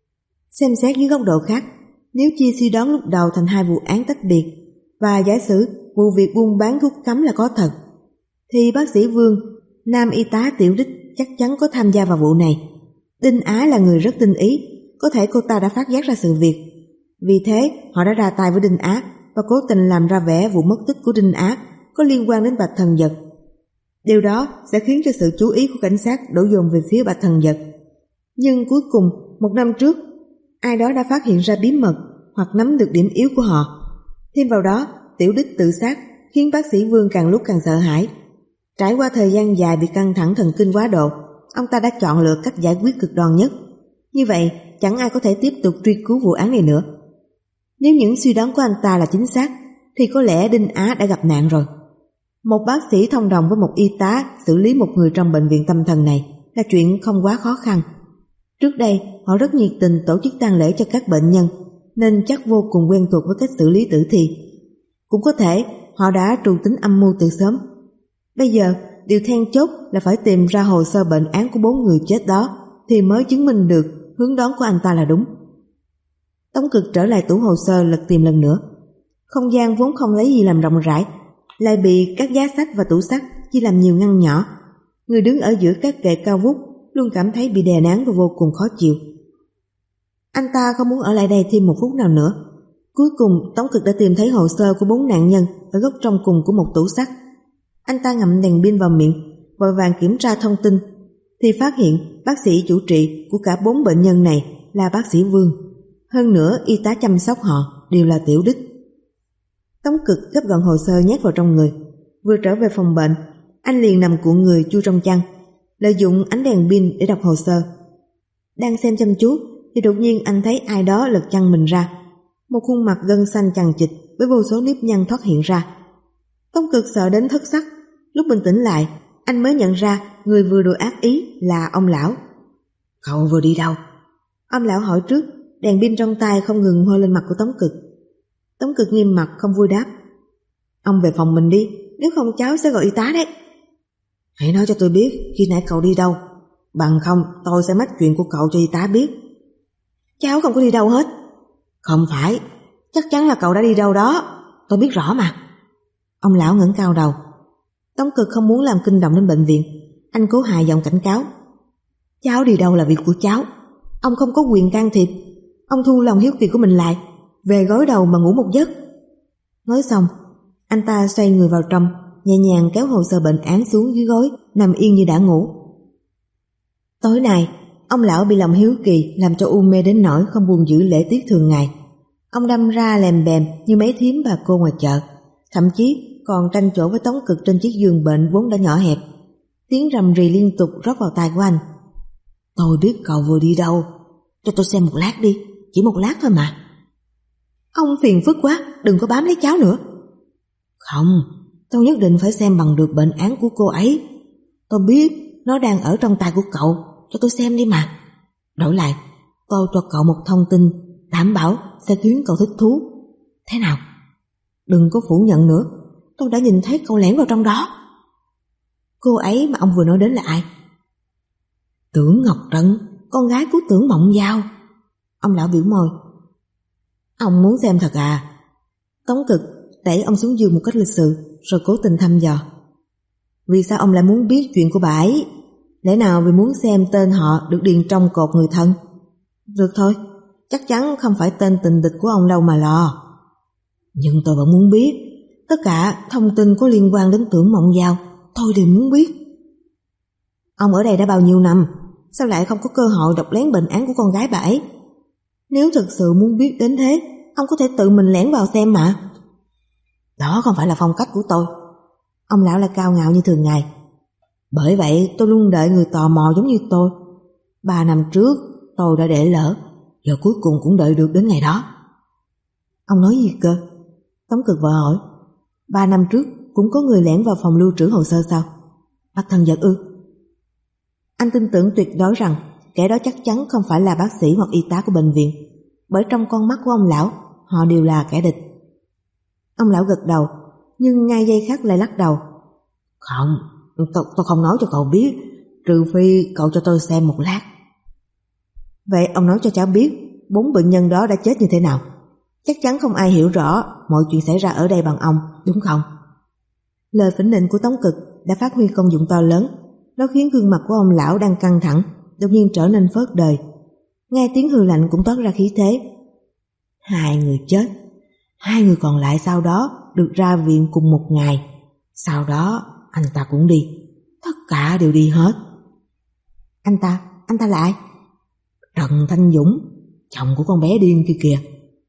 Xem xét dưới góc độ khác, nếu chia suy đoán lúc đầu thành hai vụ án tách biệt và giả sử vụ việc buôn bán thuốc cấm là có thật, thì bác sĩ Vương, nam y tá Tiểu Đích chắc chắn có tham gia vào vụ này. Đinh Á là người rất tinh ý, có thể cô ta đã phát giác ra sự việc. Vì thế, họ đã ra tay với Đinh Á và cố tình làm ra vẻ vụ mất tích của Đinh Á có liên quan đến Bạch Thần Dật. Điều đó sẽ khiến cho sự chú ý của cảnh sát đổ dồn về phía Bạch Thần Dật. Nhưng cuối cùng, một năm trước, ai đó đã phát hiện ra bí mật hoặc nắm được điểm yếu của họ. Thêm vào đó, Tiểu Đích tự sát khiến bác sĩ Vương càng lúc càng sợ hãi. Trải qua thời gian dài bị căng thẳng thần kinh quá độ, ông ta đã chọn lựa cách giải quyết cực đoan nhất. Như vậy, chẳng ai có thể tiếp tục truy cứu vụ án này nữa. Nếu những suy đoán của anh ta là chính xác, thì có lẽ Đinh Á đã gặp nạn rồi. Một bác sĩ thông đồng với một y tá xử lý một người trong bệnh viện tâm thần này là chuyện không quá khó khăn. Trước đây, họ rất nhiệt tình tổ chức tang lễ cho các bệnh nhân, nên chắc vô cùng quen thuộc với cách xử lý tử thi. Cũng có thể họ đã trù tính âm mưu từ sớm. Bây giờ, điều then chốt là phải tìm ra hồ sơ bệnh án của bốn người chết đó thì mới chứng minh được hướng đoán của anh ta là đúng. Tống Cực trở lại tủ hồ sơ lật tìm lần nữa. Không gian vốn không lấy gì làm rộng rãi, lại bị các giá sách và tủ sắt chia làm nhiều ngăn nhỏ. Người đứng ở giữa các kệ cao vút luôn cảm thấy bị đè nén và vô cùng khó chịu. Anh ta không muốn ở lại đây thêm một phút nào nữa. Cuối cùng Tống Cực đã tìm thấy hồ sơ của bốn nạn nhân ở góc trong cùng của một tủ sắt. Anh ta ngậm đèn pin vào miệng, vội vàng kiểm tra thông tin, thì phát hiện bác sĩ chủ trị của cả bốn bệnh nhân này là bác sĩ Vương. Hơn nữa y tá chăm sóc họ đều là Tiểu Đích. Tống Cực gấp gọn hồ sơ nhét vào trong người. Vừa trở về phòng bệnh, anh liền nằm cuộn người chui trong chăn, lợi dụng ánh đèn pin để đọc hồ sơ. Đang xem chăm chú thì đột nhiên anh thấy ai đó lật chăn mình ra. Một khuôn mặt gân xanh chằng chịt với vô số nếp nhăn thoát hiện ra. Tống Cực sợ đến thất sắc. Lúc bình tĩnh lại, anh mới nhận ra người vừa đùa ác ý là ông lão. Cậu vừa đi đâu? Ông lão hỏi trước, đèn pin trong tay không ngừng hôi lên mặt của Tống Cực. Tống Cực nghiêm mặt không vui đáp. Ông về phòng mình đi, nếu không cháu sẽ gọi y tá đấy. Hãy nói cho tôi biết khi nãy cậu đi đâu, bằng không tôi sẽ mách chuyện của cậu cho y tá biết. Cháu không có đi đâu hết. Không phải, chắc chắn là cậu đã đi đâu đó, tôi biết rõ mà. Ông lão ngẩng cao đầu. Tống Cực không muốn làm kinh động đến bệnh viện, anh cố hài giọng cảnh cáo. Cháu đi đâu là việc của cháu, ông không có quyền can thiệp. Ông thu lòng hiếu kỳ của mình lại, về gối đầu mà ngủ một giấc. Nói xong, anh ta xoay người vào trong, nhẹ nhàng kéo hồ sơ bệnh án xuống dưới gối, nằm yên như đã ngủ. Tối nay, ông lão bị lòng hiếu kỳ làm cho u mê đến nỗi không buồn giữ lễ tiết thường ngày. Ông đâm ra lèm bèm như mấy thím bà cô ngoài chợ, thậm chí còn tranh chỗ với Tống Cực trên chiếc giường bệnh vốn đã nhỏ hẹp. Tiếng rầm rì liên tục rót vào tai của anh. Tôi biết cậu vừa đi đâu, cho tôi xem một lát đi, chỉ một lát thôi mà. Ông phiền phức quá, đừng có bám lấy cháu nữa. Không, tôi nhất định phải xem bằng được bệnh án của cô ấy. Tôi biết nó đang ở trong tay của cậu, cho tôi xem đi mà. Đổi lại, tôi cho cậu một thông tin đảm bảo sẽ khiến cậu thích thú. Thế nào? Đừng có phủ nhận nữa, tôi đã nhìn thấy cậu lẻn vào trong đó. Cô ấy mà ông vừa nói đến là ai? Tưởng Ngọc Trân, con gái của Tưởng Mộng Giao. Ông lão biểu môi. Ông muốn xem thật à? Tống Cực đẩy ông xuống giường một cách lịch sự, rồi cố tình thăm dò. Vì sao ông lại muốn biết chuyện của bà ấy? Lẽ nào vì muốn xem tên họ được điền trong cột người thân? Được thôi, chắc chắn không phải tên tình địch của ông đâu mà lo. Nhưng tôi vẫn muốn biết. Tất cả thông tin có liên quan đến Tưởng Mộng Giao, tôi đều muốn biết. Ông ở đây đã bao nhiêu năm, sao lại không có cơ hội đọc lén bệnh án của con gái bà ấy? Nếu thực sự muốn biết đến thế, ông có thể tự mình lẻn vào xem mà. Đó không phải là phong cách của tôi. Ông lão lại cao ngạo như thường ngày. Bởi vậy tôi luôn đợi người tò mò giống như tôi. Ba năm trước tôi đã để lỡ, giờ cuối cùng cũng đợi được đến ngày đó. Ông nói gì cơ? Tống Cực vợ hỏi. Ba năm trước cũng có người lẻn vào phòng lưu trữ hồ sơ sao? Bác Thần giật ư? Anh tin tưởng tuyệt đối rằng kẻ đó chắc chắn không phải là bác sĩ hoặc y tá của bệnh viện, bởi trong con mắt của ông lão, họ đều là kẻ địch. Ông lão gật đầu, nhưng ngay giây khác lại lắc đầu. Không, tôi, tôi không nói cho cậu biết, trừ phi cậu cho tôi xem một lát. Vậy ông nói cho cháu biết bốn bệnh nhân đó đã chết như thế nào? Chắc chắn không ai hiểu rõ mọi chuyện xảy ra ở đây bằng ông, đúng không? Lời phỉnh nịnh của Tống Cực đã phát huy công dụng to lớn. Nó khiến gương mặt của ông lão đang căng thẳng đột nhiên trở nên phớt đời. Nghe tiếng hừ lạnh cũng toát ra khí thế. Hai người chết, hai người còn lại sau đó được ra viện cùng một ngày. Sau đó anh ta cũng đi. Tất cả đều đi hết. Anh ta, anh ta là ai? Trần Thanh Dũng, chồng của con bé điên kia kìa.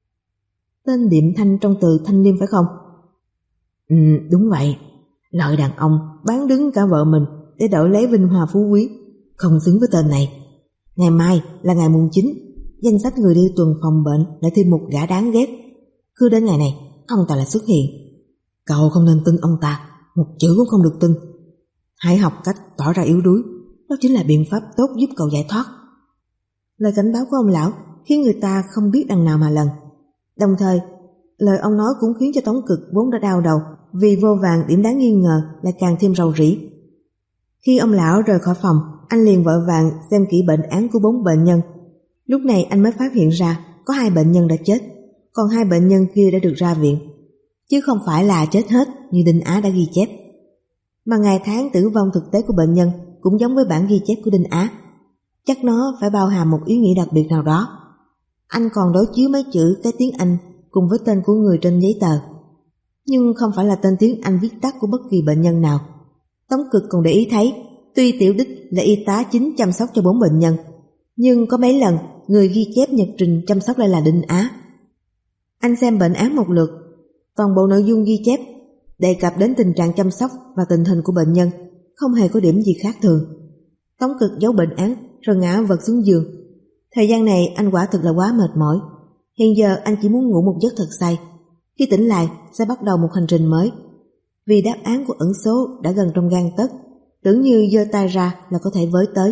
Tên Điệm Thanh trong từ Thanh Liêm phải không? Ừ, đúng vậy. Lợi đàn ông bán đứng cả vợ mình để đổi lấy vinh hoa phú quý, không xứng với tên này. Ngày mai là ngày mùng chín, danh sách người đi tuần phòng bệnh lại thêm một gã đáng ghét. Cứ đến ngày này, ông ta lại xuất hiện. Cậu không nên tin ông ta, một chữ cũng không được tin. Hãy học cách tỏ ra yếu đuối, đó chính là biện pháp tốt giúp cậu giải thoát. Lời cảnh báo của ông lão khiến người ta không biết đằng nào mà lần. Đồng thời, lời ông nói cũng khiến cho Tống Cực vốn đã đau đầu vì vô vàn điểm đáng nghi ngờ lại càng thêm rầu rĩ. Khi ông lão rời khỏi phòng, anh liền vội vàng xem kỹ bệnh án của bốn bệnh nhân. Lúc này anh mới phát hiện ra có hai bệnh nhân đã chết, còn hai bệnh nhân kia đã được ra viện, chứ không phải là chết hết như Đinh Á đã ghi chép. Mà ngày tháng tử vong thực tế của bệnh nhân cũng giống với bản ghi chép của Đinh Á. Chắc nó phải bao hàm một ý nghĩa đặc biệt nào đó. Anh còn đối chiếu mấy chữ cái tiếng Anh cùng với tên của người trên giấy tờ, nhưng không phải là tên tiếng Anh viết tắt của bất kỳ bệnh nhân nào. Tống Cực còn để ý thấy, tuy Tiểu Đích là y tá chính chăm sóc cho bốn bệnh nhân, nhưng có mấy lần người ghi chép nhật trình chăm sóc lại là Đinh Á. Anh xem bệnh án một lượt, toàn bộ nội dung ghi chép đề cập đến tình trạng chăm sóc và tình hình của bệnh nhân, không hề có điểm gì khác thường. Tống Cực giấu bệnh án rồi ngã vật xuống giường. Thời gian này anh quả thực là quá mệt mỏi. Hiện giờ anh chỉ muốn ngủ một giấc thật say. Khi tỉnh lại sẽ bắt đầu một hành trình mới. Vì đáp án của ẩn số đã gần trong gang tấc, tưởng như giơ tay ra là có thể với tới.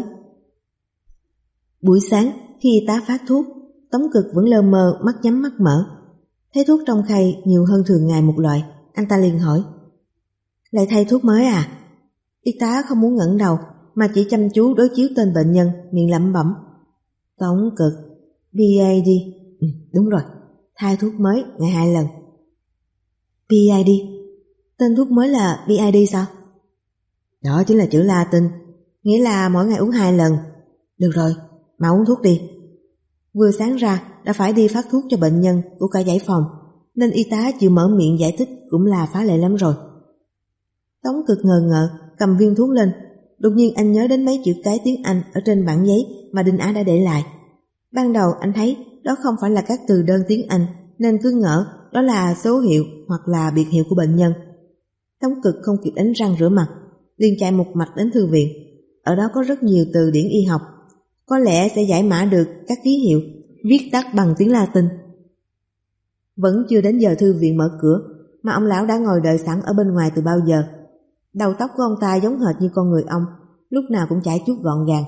Buổi sáng khi y tá phát thuốc, Tống Cực vẫn lơ mơ, mắt nhắm mắt mở. Thấy thuốc trong khay nhiều hơn thường ngày một loại, anh ta liền hỏi: lại thay thuốc mới à? Y tá không muốn ngẩng đầu mà chỉ chăm chú đối chiếu tên bệnh nhân, miệng lẩm bẩm: Tống Cực, bê a đê. Ừ, đúng rồi, thay thuốc mới ngày hai lần. bê a đê? Tên thuốc mới là bê a đê sao? Đó chính là chữ Latin, nghĩa là mỗi ngày uống hai lần. Được rồi, mà uống thuốc đi. Vừa sáng ra đã phải đi phát thuốc cho bệnh nhân của cả dãy phòng, nên y tá chịu mở miệng giải thích cũng là phá lệ lắm rồi. Tống Cực ngờ ngợ cầm viên thuốc lên, đột nhiên anh nhớ đến mấy chữ cái tiếng Anh ở trên bản giấy mà Đinh Á đã để lại. Ban đầu anh thấy đó không phải là các từ đơn tiếng Anh, nên cứ ngỡ đó là số hiệu hoặc là biệt hiệu của bệnh nhân. Tống Cực không kịp đánh răng rửa mặt, liền chạy một mạch đến thư viện. Ở đó có rất nhiều từ điển y học, có lẽ sẽ giải mã được các ký hiệu viết tắt bằng tiếng Latin. Vẫn chưa đến giờ thư viện mở cửa mà ông lão đã ngồi đợi sẵn ở bên ngoài từ bao giờ. Đầu tóc của ông ta giống hệt như con người ông, lúc nào cũng chải chuốt gọn gàng.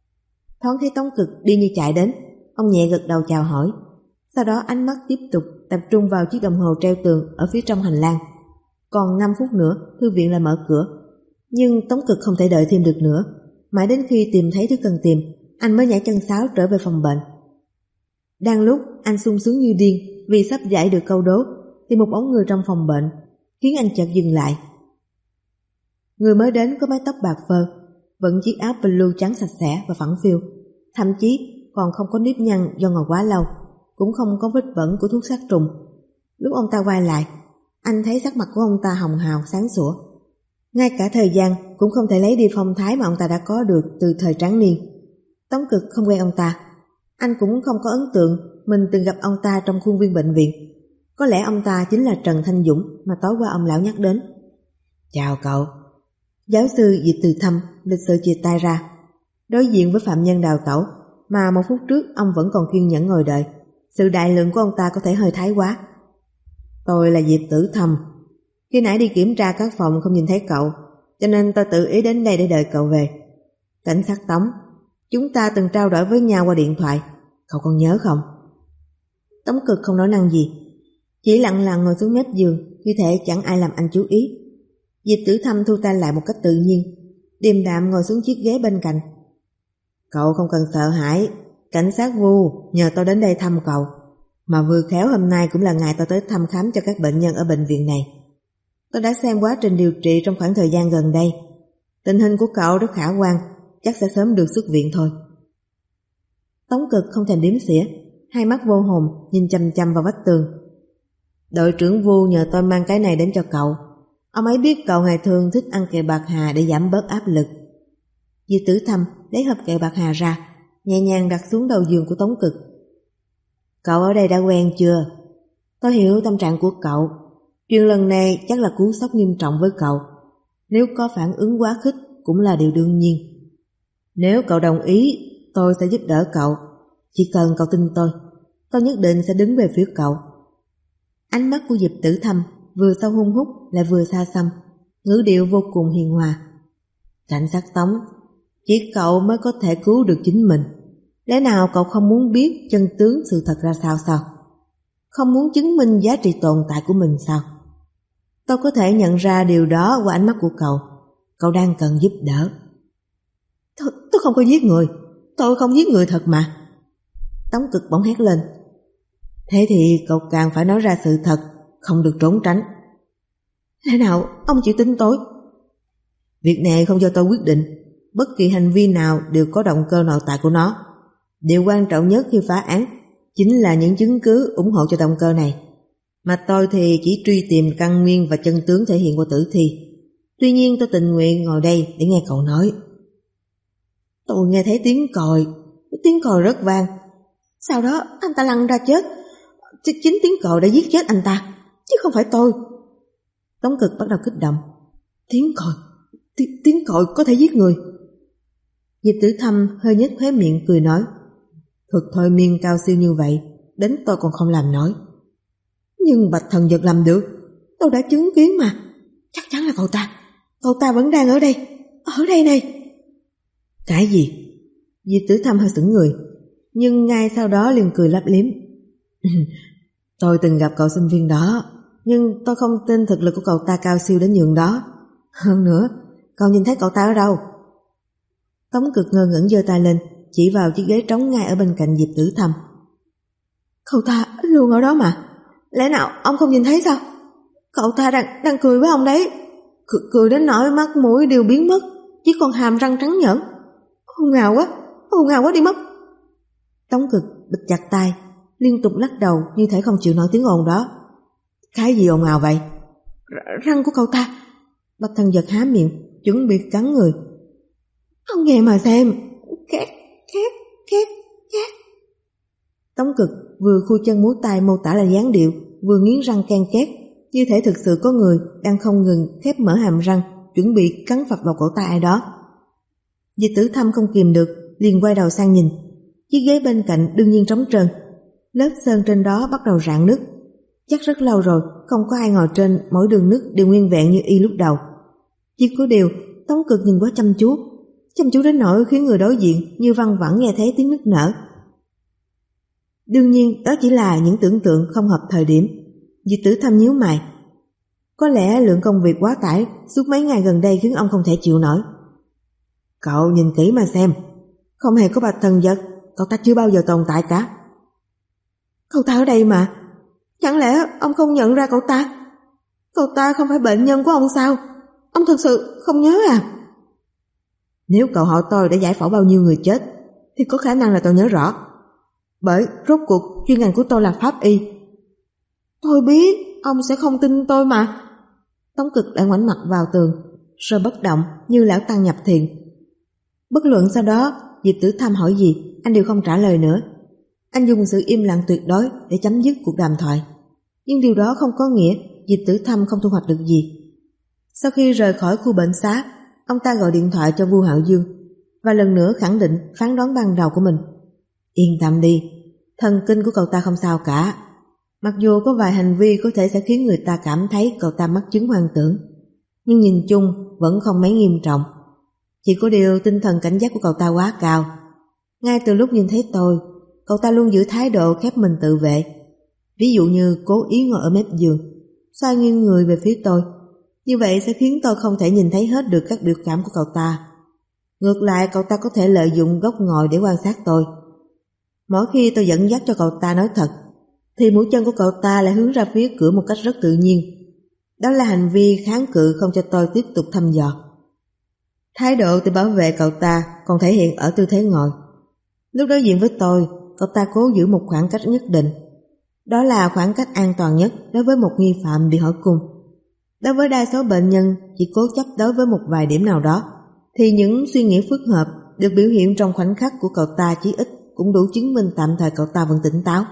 Thoáng thấy Tống Cực đi như chạy đến, ông nhẹ gật đầu chào hỏi, sau đó ánh mắt tiếp tục tập trung vào chiếc đồng hồ treo tường ở phía trong hành lang. Còn năm phút nữa thư viện lại mở cửa. Nhưng Tống Cực không thể đợi thêm được nữa. Mãi đến khi tìm thấy thứ cần tìm, anh mới nhảy chân sáo trở về phòng bệnh. Đang lúc anh sung sướng như điên vì sắp giải được câu đố, thì một bóng người trong phòng bệnh khiến anh chợt dừng lại. Người mới đến có mái tóc bạc phơ, vẫn chiếc áo blue trắng sạch sẽ và phẳng phiu, thậm chí còn không có nếp nhăn do ngồi quá lâu, cũng không có vết bẩn của thuốc sát trùng. Lúc ông ta quay lại, anh thấy sắc mặt của ông ta hồng hào sáng sủa. Ngay cả thời gian cũng không thể lấy đi phong thái mà ông ta đã có được từ thời tráng niên. Tống Cực không quen ông ta. Anh cũng không có ấn tượng mình từng gặp ông ta trong khuôn viên bệnh viện. Có lẽ ông ta chính là Trần Thanh Dũng mà tối qua ông lão nhắc đến. Chào cậu. Giáo sư Diệp Từ Thâm lịch sự chia tay ra. Đối diện với phạm nhân đào tẩu mà một phút trước ông vẫn còn kiên nhẫn ngồi đợi, sự đại lượng của ông ta có thể hơi thái quá. Tôi là Diệp Tử Thâm. Khi nãy đi kiểm tra các phòng không nhìn thấy cậu, cho nên tôi tự ý đến đây để đợi cậu về. Cảnh sát Tống, chúng ta từng trao đổi với nhau qua điện thoại, cậu còn nhớ không? Tống Cực không nói năng gì, chỉ lặng lặng ngồi xuống mép giường, như thể chẳng ai làm anh chú ý. Diệp Tử Thâm thu tay lại một cách tự nhiên, điềm đạm ngồi xuống chiếc ghế bên cạnh. Cậu không cần sợ hãi, cảnh sát Vu nhờ tôi đến đây thăm cậu, mà vừa khéo hôm nay cũng là ngày tôi tới thăm khám cho các bệnh nhân ở bệnh viện này. Tôi đã xem quá trình điều trị trong khoảng thời gian gần đây. Tình hình của cậu rất khả quan, chắc sẽ sớm được xuất viện thôi. Tống Cực không thèm đếm xỉa, hai mắt vô hồn nhìn chằm chằm vào vách tường. Đội trưởng Vu nhờ tôi mang cái này đến cho cậu. Ông ấy biết cậu ngày thường thích ăn kẹo bạc hà để giảm bớt áp lực. Diệp Tử Thâm lấy hộp kẹo bạc hà ra, nhẹ nhàng đặt xuống đầu giường của Tống Cực. Cậu ở đây đã quen chưa? Tôi hiểu tâm trạng của cậu. Chuyện lần này chắc là cú sốc nghiêm trọng với cậu. Nếu có phản ứng quá khích cũng là điều đương nhiên. Nếu cậu đồng ý, tôi sẽ giúp đỡ cậu. Chỉ cần cậu tin tôi, tôi nhất định sẽ đứng về phía cậu. Ánh mắt của Diệp Tử Thâm vừa sâu hun hút lại vừa xa xăm, ngữ điệu vô cùng hiền hòa. Cảnh sát Tống, chỉ cậu mới có thể cứu được chính mình. Lẽ nào cậu không muốn biết chân tướng sự thật ra sao sao? Không muốn chứng minh giá trị tồn tại của mình sao? Tôi có thể nhận ra điều đó qua ánh mắt của cậu. Cậu đang cần giúp đỡ. Tôi, tôi không có giết người. Tôi không giết người thật mà. Tống Cực bỗng hét lên. Thế thì cậu càng phải nói ra sự thật, không được trốn tránh. Lẽ nào ông chịu tin tôi? Việc này không do tôi quyết định. Bất kỳ hành vi nào đều có động cơ nội tại của nó. Điều quan trọng nhất khi phá án chính là những chứng cứ ủng hộ cho động cơ này. Mà tôi thì chỉ truy tìm căn nguyên và chân tướng thể hiện qua tử thi. Tuy nhiên tôi tình nguyện ngồi đây để nghe cậu nói. Tôi nghe thấy tiếng còi, tiếng còi rất vang. Sau đó anh ta lăn ra chết. Chính tiếng còi đã giết chết anh ta, chứ không phải tôi. Tống Cực bắt đầu kích động. Tiếng còi, tiếng, tiếng còi có thể giết người. Diệp Tử Thâm hơi nhếch khóe miệng cười nói. Thuật thôi miên cao siêu như vậy, đến tôi còn không làm nổi. Nhưng Bạch Thần Dật làm được. Tôi đã chứng kiến mà. Chắc chắn là cậu ta. Cậu ta vẫn đang ở đây. Ở đây này. Cái gì? Diệp Tử Thâm hơi sững người, nhưng ngay sau đó liền cười lấp liếm. Tôi từng gặp cậu sinh viên đó, nhưng tôi không tin thực lực của cậu ta cao siêu đến nhường đó. Hơn nữa, cậu nhìn thấy cậu ta ở đâu? Tống Cực ngơ ngẩn giơ tay lên, chỉ vào chiếc ghế trống ngay ở bên cạnh Diệp Tử Thâm. Cậu ta luôn ở đó mà. Lẽ nào ông không nhìn thấy sao? Cậu ta đang, đang cười với ông đấy. C- cười đến nỗi mắt mũi đều biến mất, chỉ còn hàm răng trắng nhợn. Ồn ào quá, ồn ào quá đi mất. Tống Cực bịt chặt tai, liên tục lắc đầu như thể không chịu nổi tiếng ồn đó. Cái gì ồn ào vậy? R- răng của cậu ta. Bạch Thần Dật há miệng, chuẩn bị cắn người. Ông nghe mà xem. Két, két, két, két. Tống Cực vừa khu chân múa tay mô tả là dáng điệu, vừa nghiến răng ken két, như thể thực sự có người đang không ngừng khép mở hàm răng, chuẩn bị cắn phập vào cổ tay ai đó. Diệp Tử Thâm không kìm được, liền quay đầu sang nhìn. Chiếc ghế bên cạnh đương nhiên trống trơn, lớp sơn trên đó bắt đầu rạn nứt. Chắc rất lâu rồi không có ai ngồi trên, mỗi đường nứt đều nguyên vẹn như y lúc đầu. Chỉ có điều Tống Cực nhìn quá chăm chú, chăm chú đến nỗi khiến người đối diện như văng vẳng nghe thấy tiếng nức nở. Đương nhiên đó chỉ là những tưởng tượng không hợp thời điểm. Diệp Tử Thâm nhíu mày. Có lẽ lượng công việc quá tải suốt mấy ngày gần đây khiến ông không thể chịu nổi. Cậu nhìn kỹ mà xem, không hề có bạch thần vật, cậu ta chưa bao giờ tồn tại cả. Cậu ta ở đây mà, chẳng lẽ ông không nhận ra cậu ta? Cậu ta không phải bệnh nhân của ông sao? Ông thực sự không nhớ à? Nếu cậu hỏi tôi đã giải phẫu bao nhiêu người chết thì có khả năng là tôi nhớ rõ. Bởi rốt cuộc chuyên ngành của tôi là pháp y. Tôi biết ông sẽ không tin tôi mà. Tống Cực lại ngoảnh mặt vào tường, rồi bất động như lão tăng nhập thiền. Bất luận sau đó Diệp Tử Thâm hỏi gì, anh đều không trả lời nữa. Anh dùng sự im lặng tuyệt đối để chấm dứt cuộc đàm thoại. Nhưng điều đó không có nghĩa Diệp Tử Thâm không thu hoạch được gì. Sau khi rời khỏi khu bệnh xá, ông ta gọi điện thoại cho Vu Hạo Dương và lần nữa khẳng định phán đoán ban đầu của mình. Yên tâm đi, thần kinh của cậu ta không sao cả. Mặc dù có vài hành vi có thể sẽ khiến người ta cảm thấy cậu ta mắc chứng hoang tưởng, nhưng nhìn chung vẫn không mấy nghiêm trọng. Chỉ có điều tinh thần cảnh giác của cậu ta quá cao. Ngay từ lúc nhìn thấy tôi, cậu ta luôn giữ thái độ khép mình tự vệ. Ví dụ như cố ý ngồi ở mép giường, xoay nghiêng người về phía tôi. Như vậy sẽ khiến tôi không thể nhìn thấy hết được các biểu cảm của cậu ta. Ngược lại, cậu ta có thể lợi dụng góc ngồi để quan sát tôi. Mỗi khi tôi dẫn dắt cho cậu ta nói thật, thì mũi chân của cậu ta lại hướng ra phía cửa một cách rất tự nhiên. Đó là hành vi kháng cự không cho tôi tiếp tục thăm dò. Thái độ tự bảo vệ cậu ta còn thể hiện ở tư thế ngồi. Lúc đối diện với tôi, cậu ta cố giữ một khoảng cách nhất định. Đó là khoảng cách an toàn nhất đối với một nghi phạm bị hỏi cung. Đối với đa số bệnh nhân chỉ cố chấp đối với một vài điểm nào đó, thì những suy nghĩ phức hợp được biểu hiện trong khoảnh khắc của cậu ta chí ít cũng đủ chứng minh tạm thời cậu ta vẫn tỉnh táo.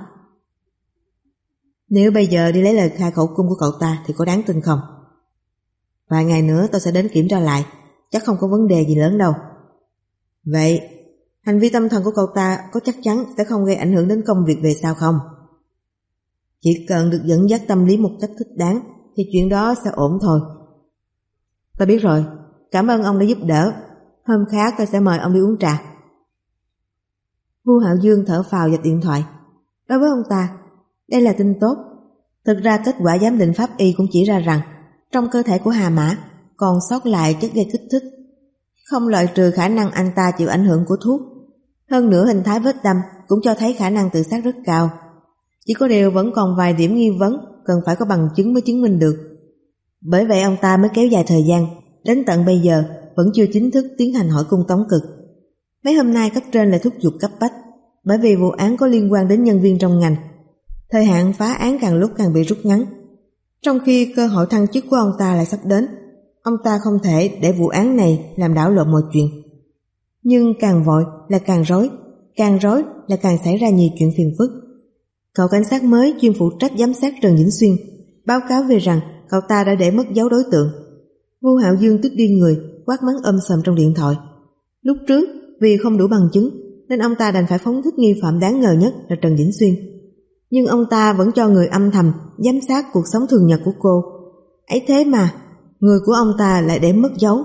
Nếu bây giờ đi lấy lời khai khẩu cung của cậu ta thì có đáng tin không? Vài ngày nữa tôi sẽ đến kiểm tra lại, chắc không có vấn đề gì lớn đâu. Vậy, hành vi tâm thần của cậu ta có chắc chắn sẽ không gây ảnh hưởng đến công việc về sau không? Chỉ cần được dẫn dắt tâm lý một cách thích đáng thì chuyện đó sẽ ổn thôi. Tôi biết rồi, cảm ơn ông đã giúp đỡ. Hôm khác tôi sẽ mời ông đi uống trà. Vu Hạo Dương thở phào dập điện thoại. Đối với ông ta, đây là tin tốt. Thực ra kết quả giám định pháp y cũng chỉ ra rằng trong cơ thể của Hà Mã còn sót lại chất gây kích thích, không loại trừ khả năng anh ta chịu ảnh hưởng của thuốc. Hơn nữa hình thái vết đâm cũng cho thấy khả năng tự sát rất cao. Chỉ có điều vẫn còn vài điểm nghi vấn cần phải có bằng chứng mới chứng minh được. Bởi vậy ông ta mới kéo dài thời gian, đến tận bây giờ vẫn chưa chính thức tiến hành hỏi cung Tống Cực. Mấy hôm nay cấp trên lại thúc giục cấp bách, bởi vì vụ án có liên quan đến nhân viên trong ngành. Thời hạn phá án càng lúc càng bị rút ngắn. Trong khi cơ hội thăng chức của ông ta lại sắp đến, ông ta không thể để vụ án này làm đảo lộn mọi chuyện. Nhưng càng vội là càng rối, càng rối là càng xảy ra nhiều chuyện phiền phức. Cậu cảnh sát mới chuyên phụ trách giám sát Trần Vĩnh Xuyên báo cáo về rằng cậu ta đã để mất dấu đối tượng. Vu Hạo Dương tức điên người, quát mắng âm sầm trong điện thoại. Lúc trước vì không đủ bằng chứng nên ông ta đành phải phóng thích nghi phạm đáng ngờ nhất là Trần Vĩnh Xuyên. Nhưng ông ta vẫn cho người âm thầm giám sát cuộc sống thường nhật của cô. Ấy thế mà người của ông ta lại để mất dấu.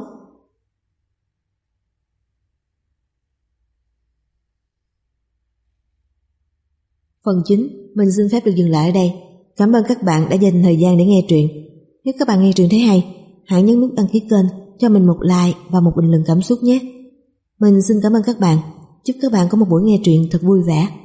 Phần chính mình xin phép được dừng lại ở đây. Cảm ơn các bạn đã dành thời gian để nghe truyện. Nếu các bạn nghe truyện thấy hay, hãy nhấn nút đăng ký kênh, cho mình một like và một bình luận cảm xúc nhé. Mình xin cảm ơn các bạn. Chúc các bạn có một buổi nghe truyện thật vui vẻ.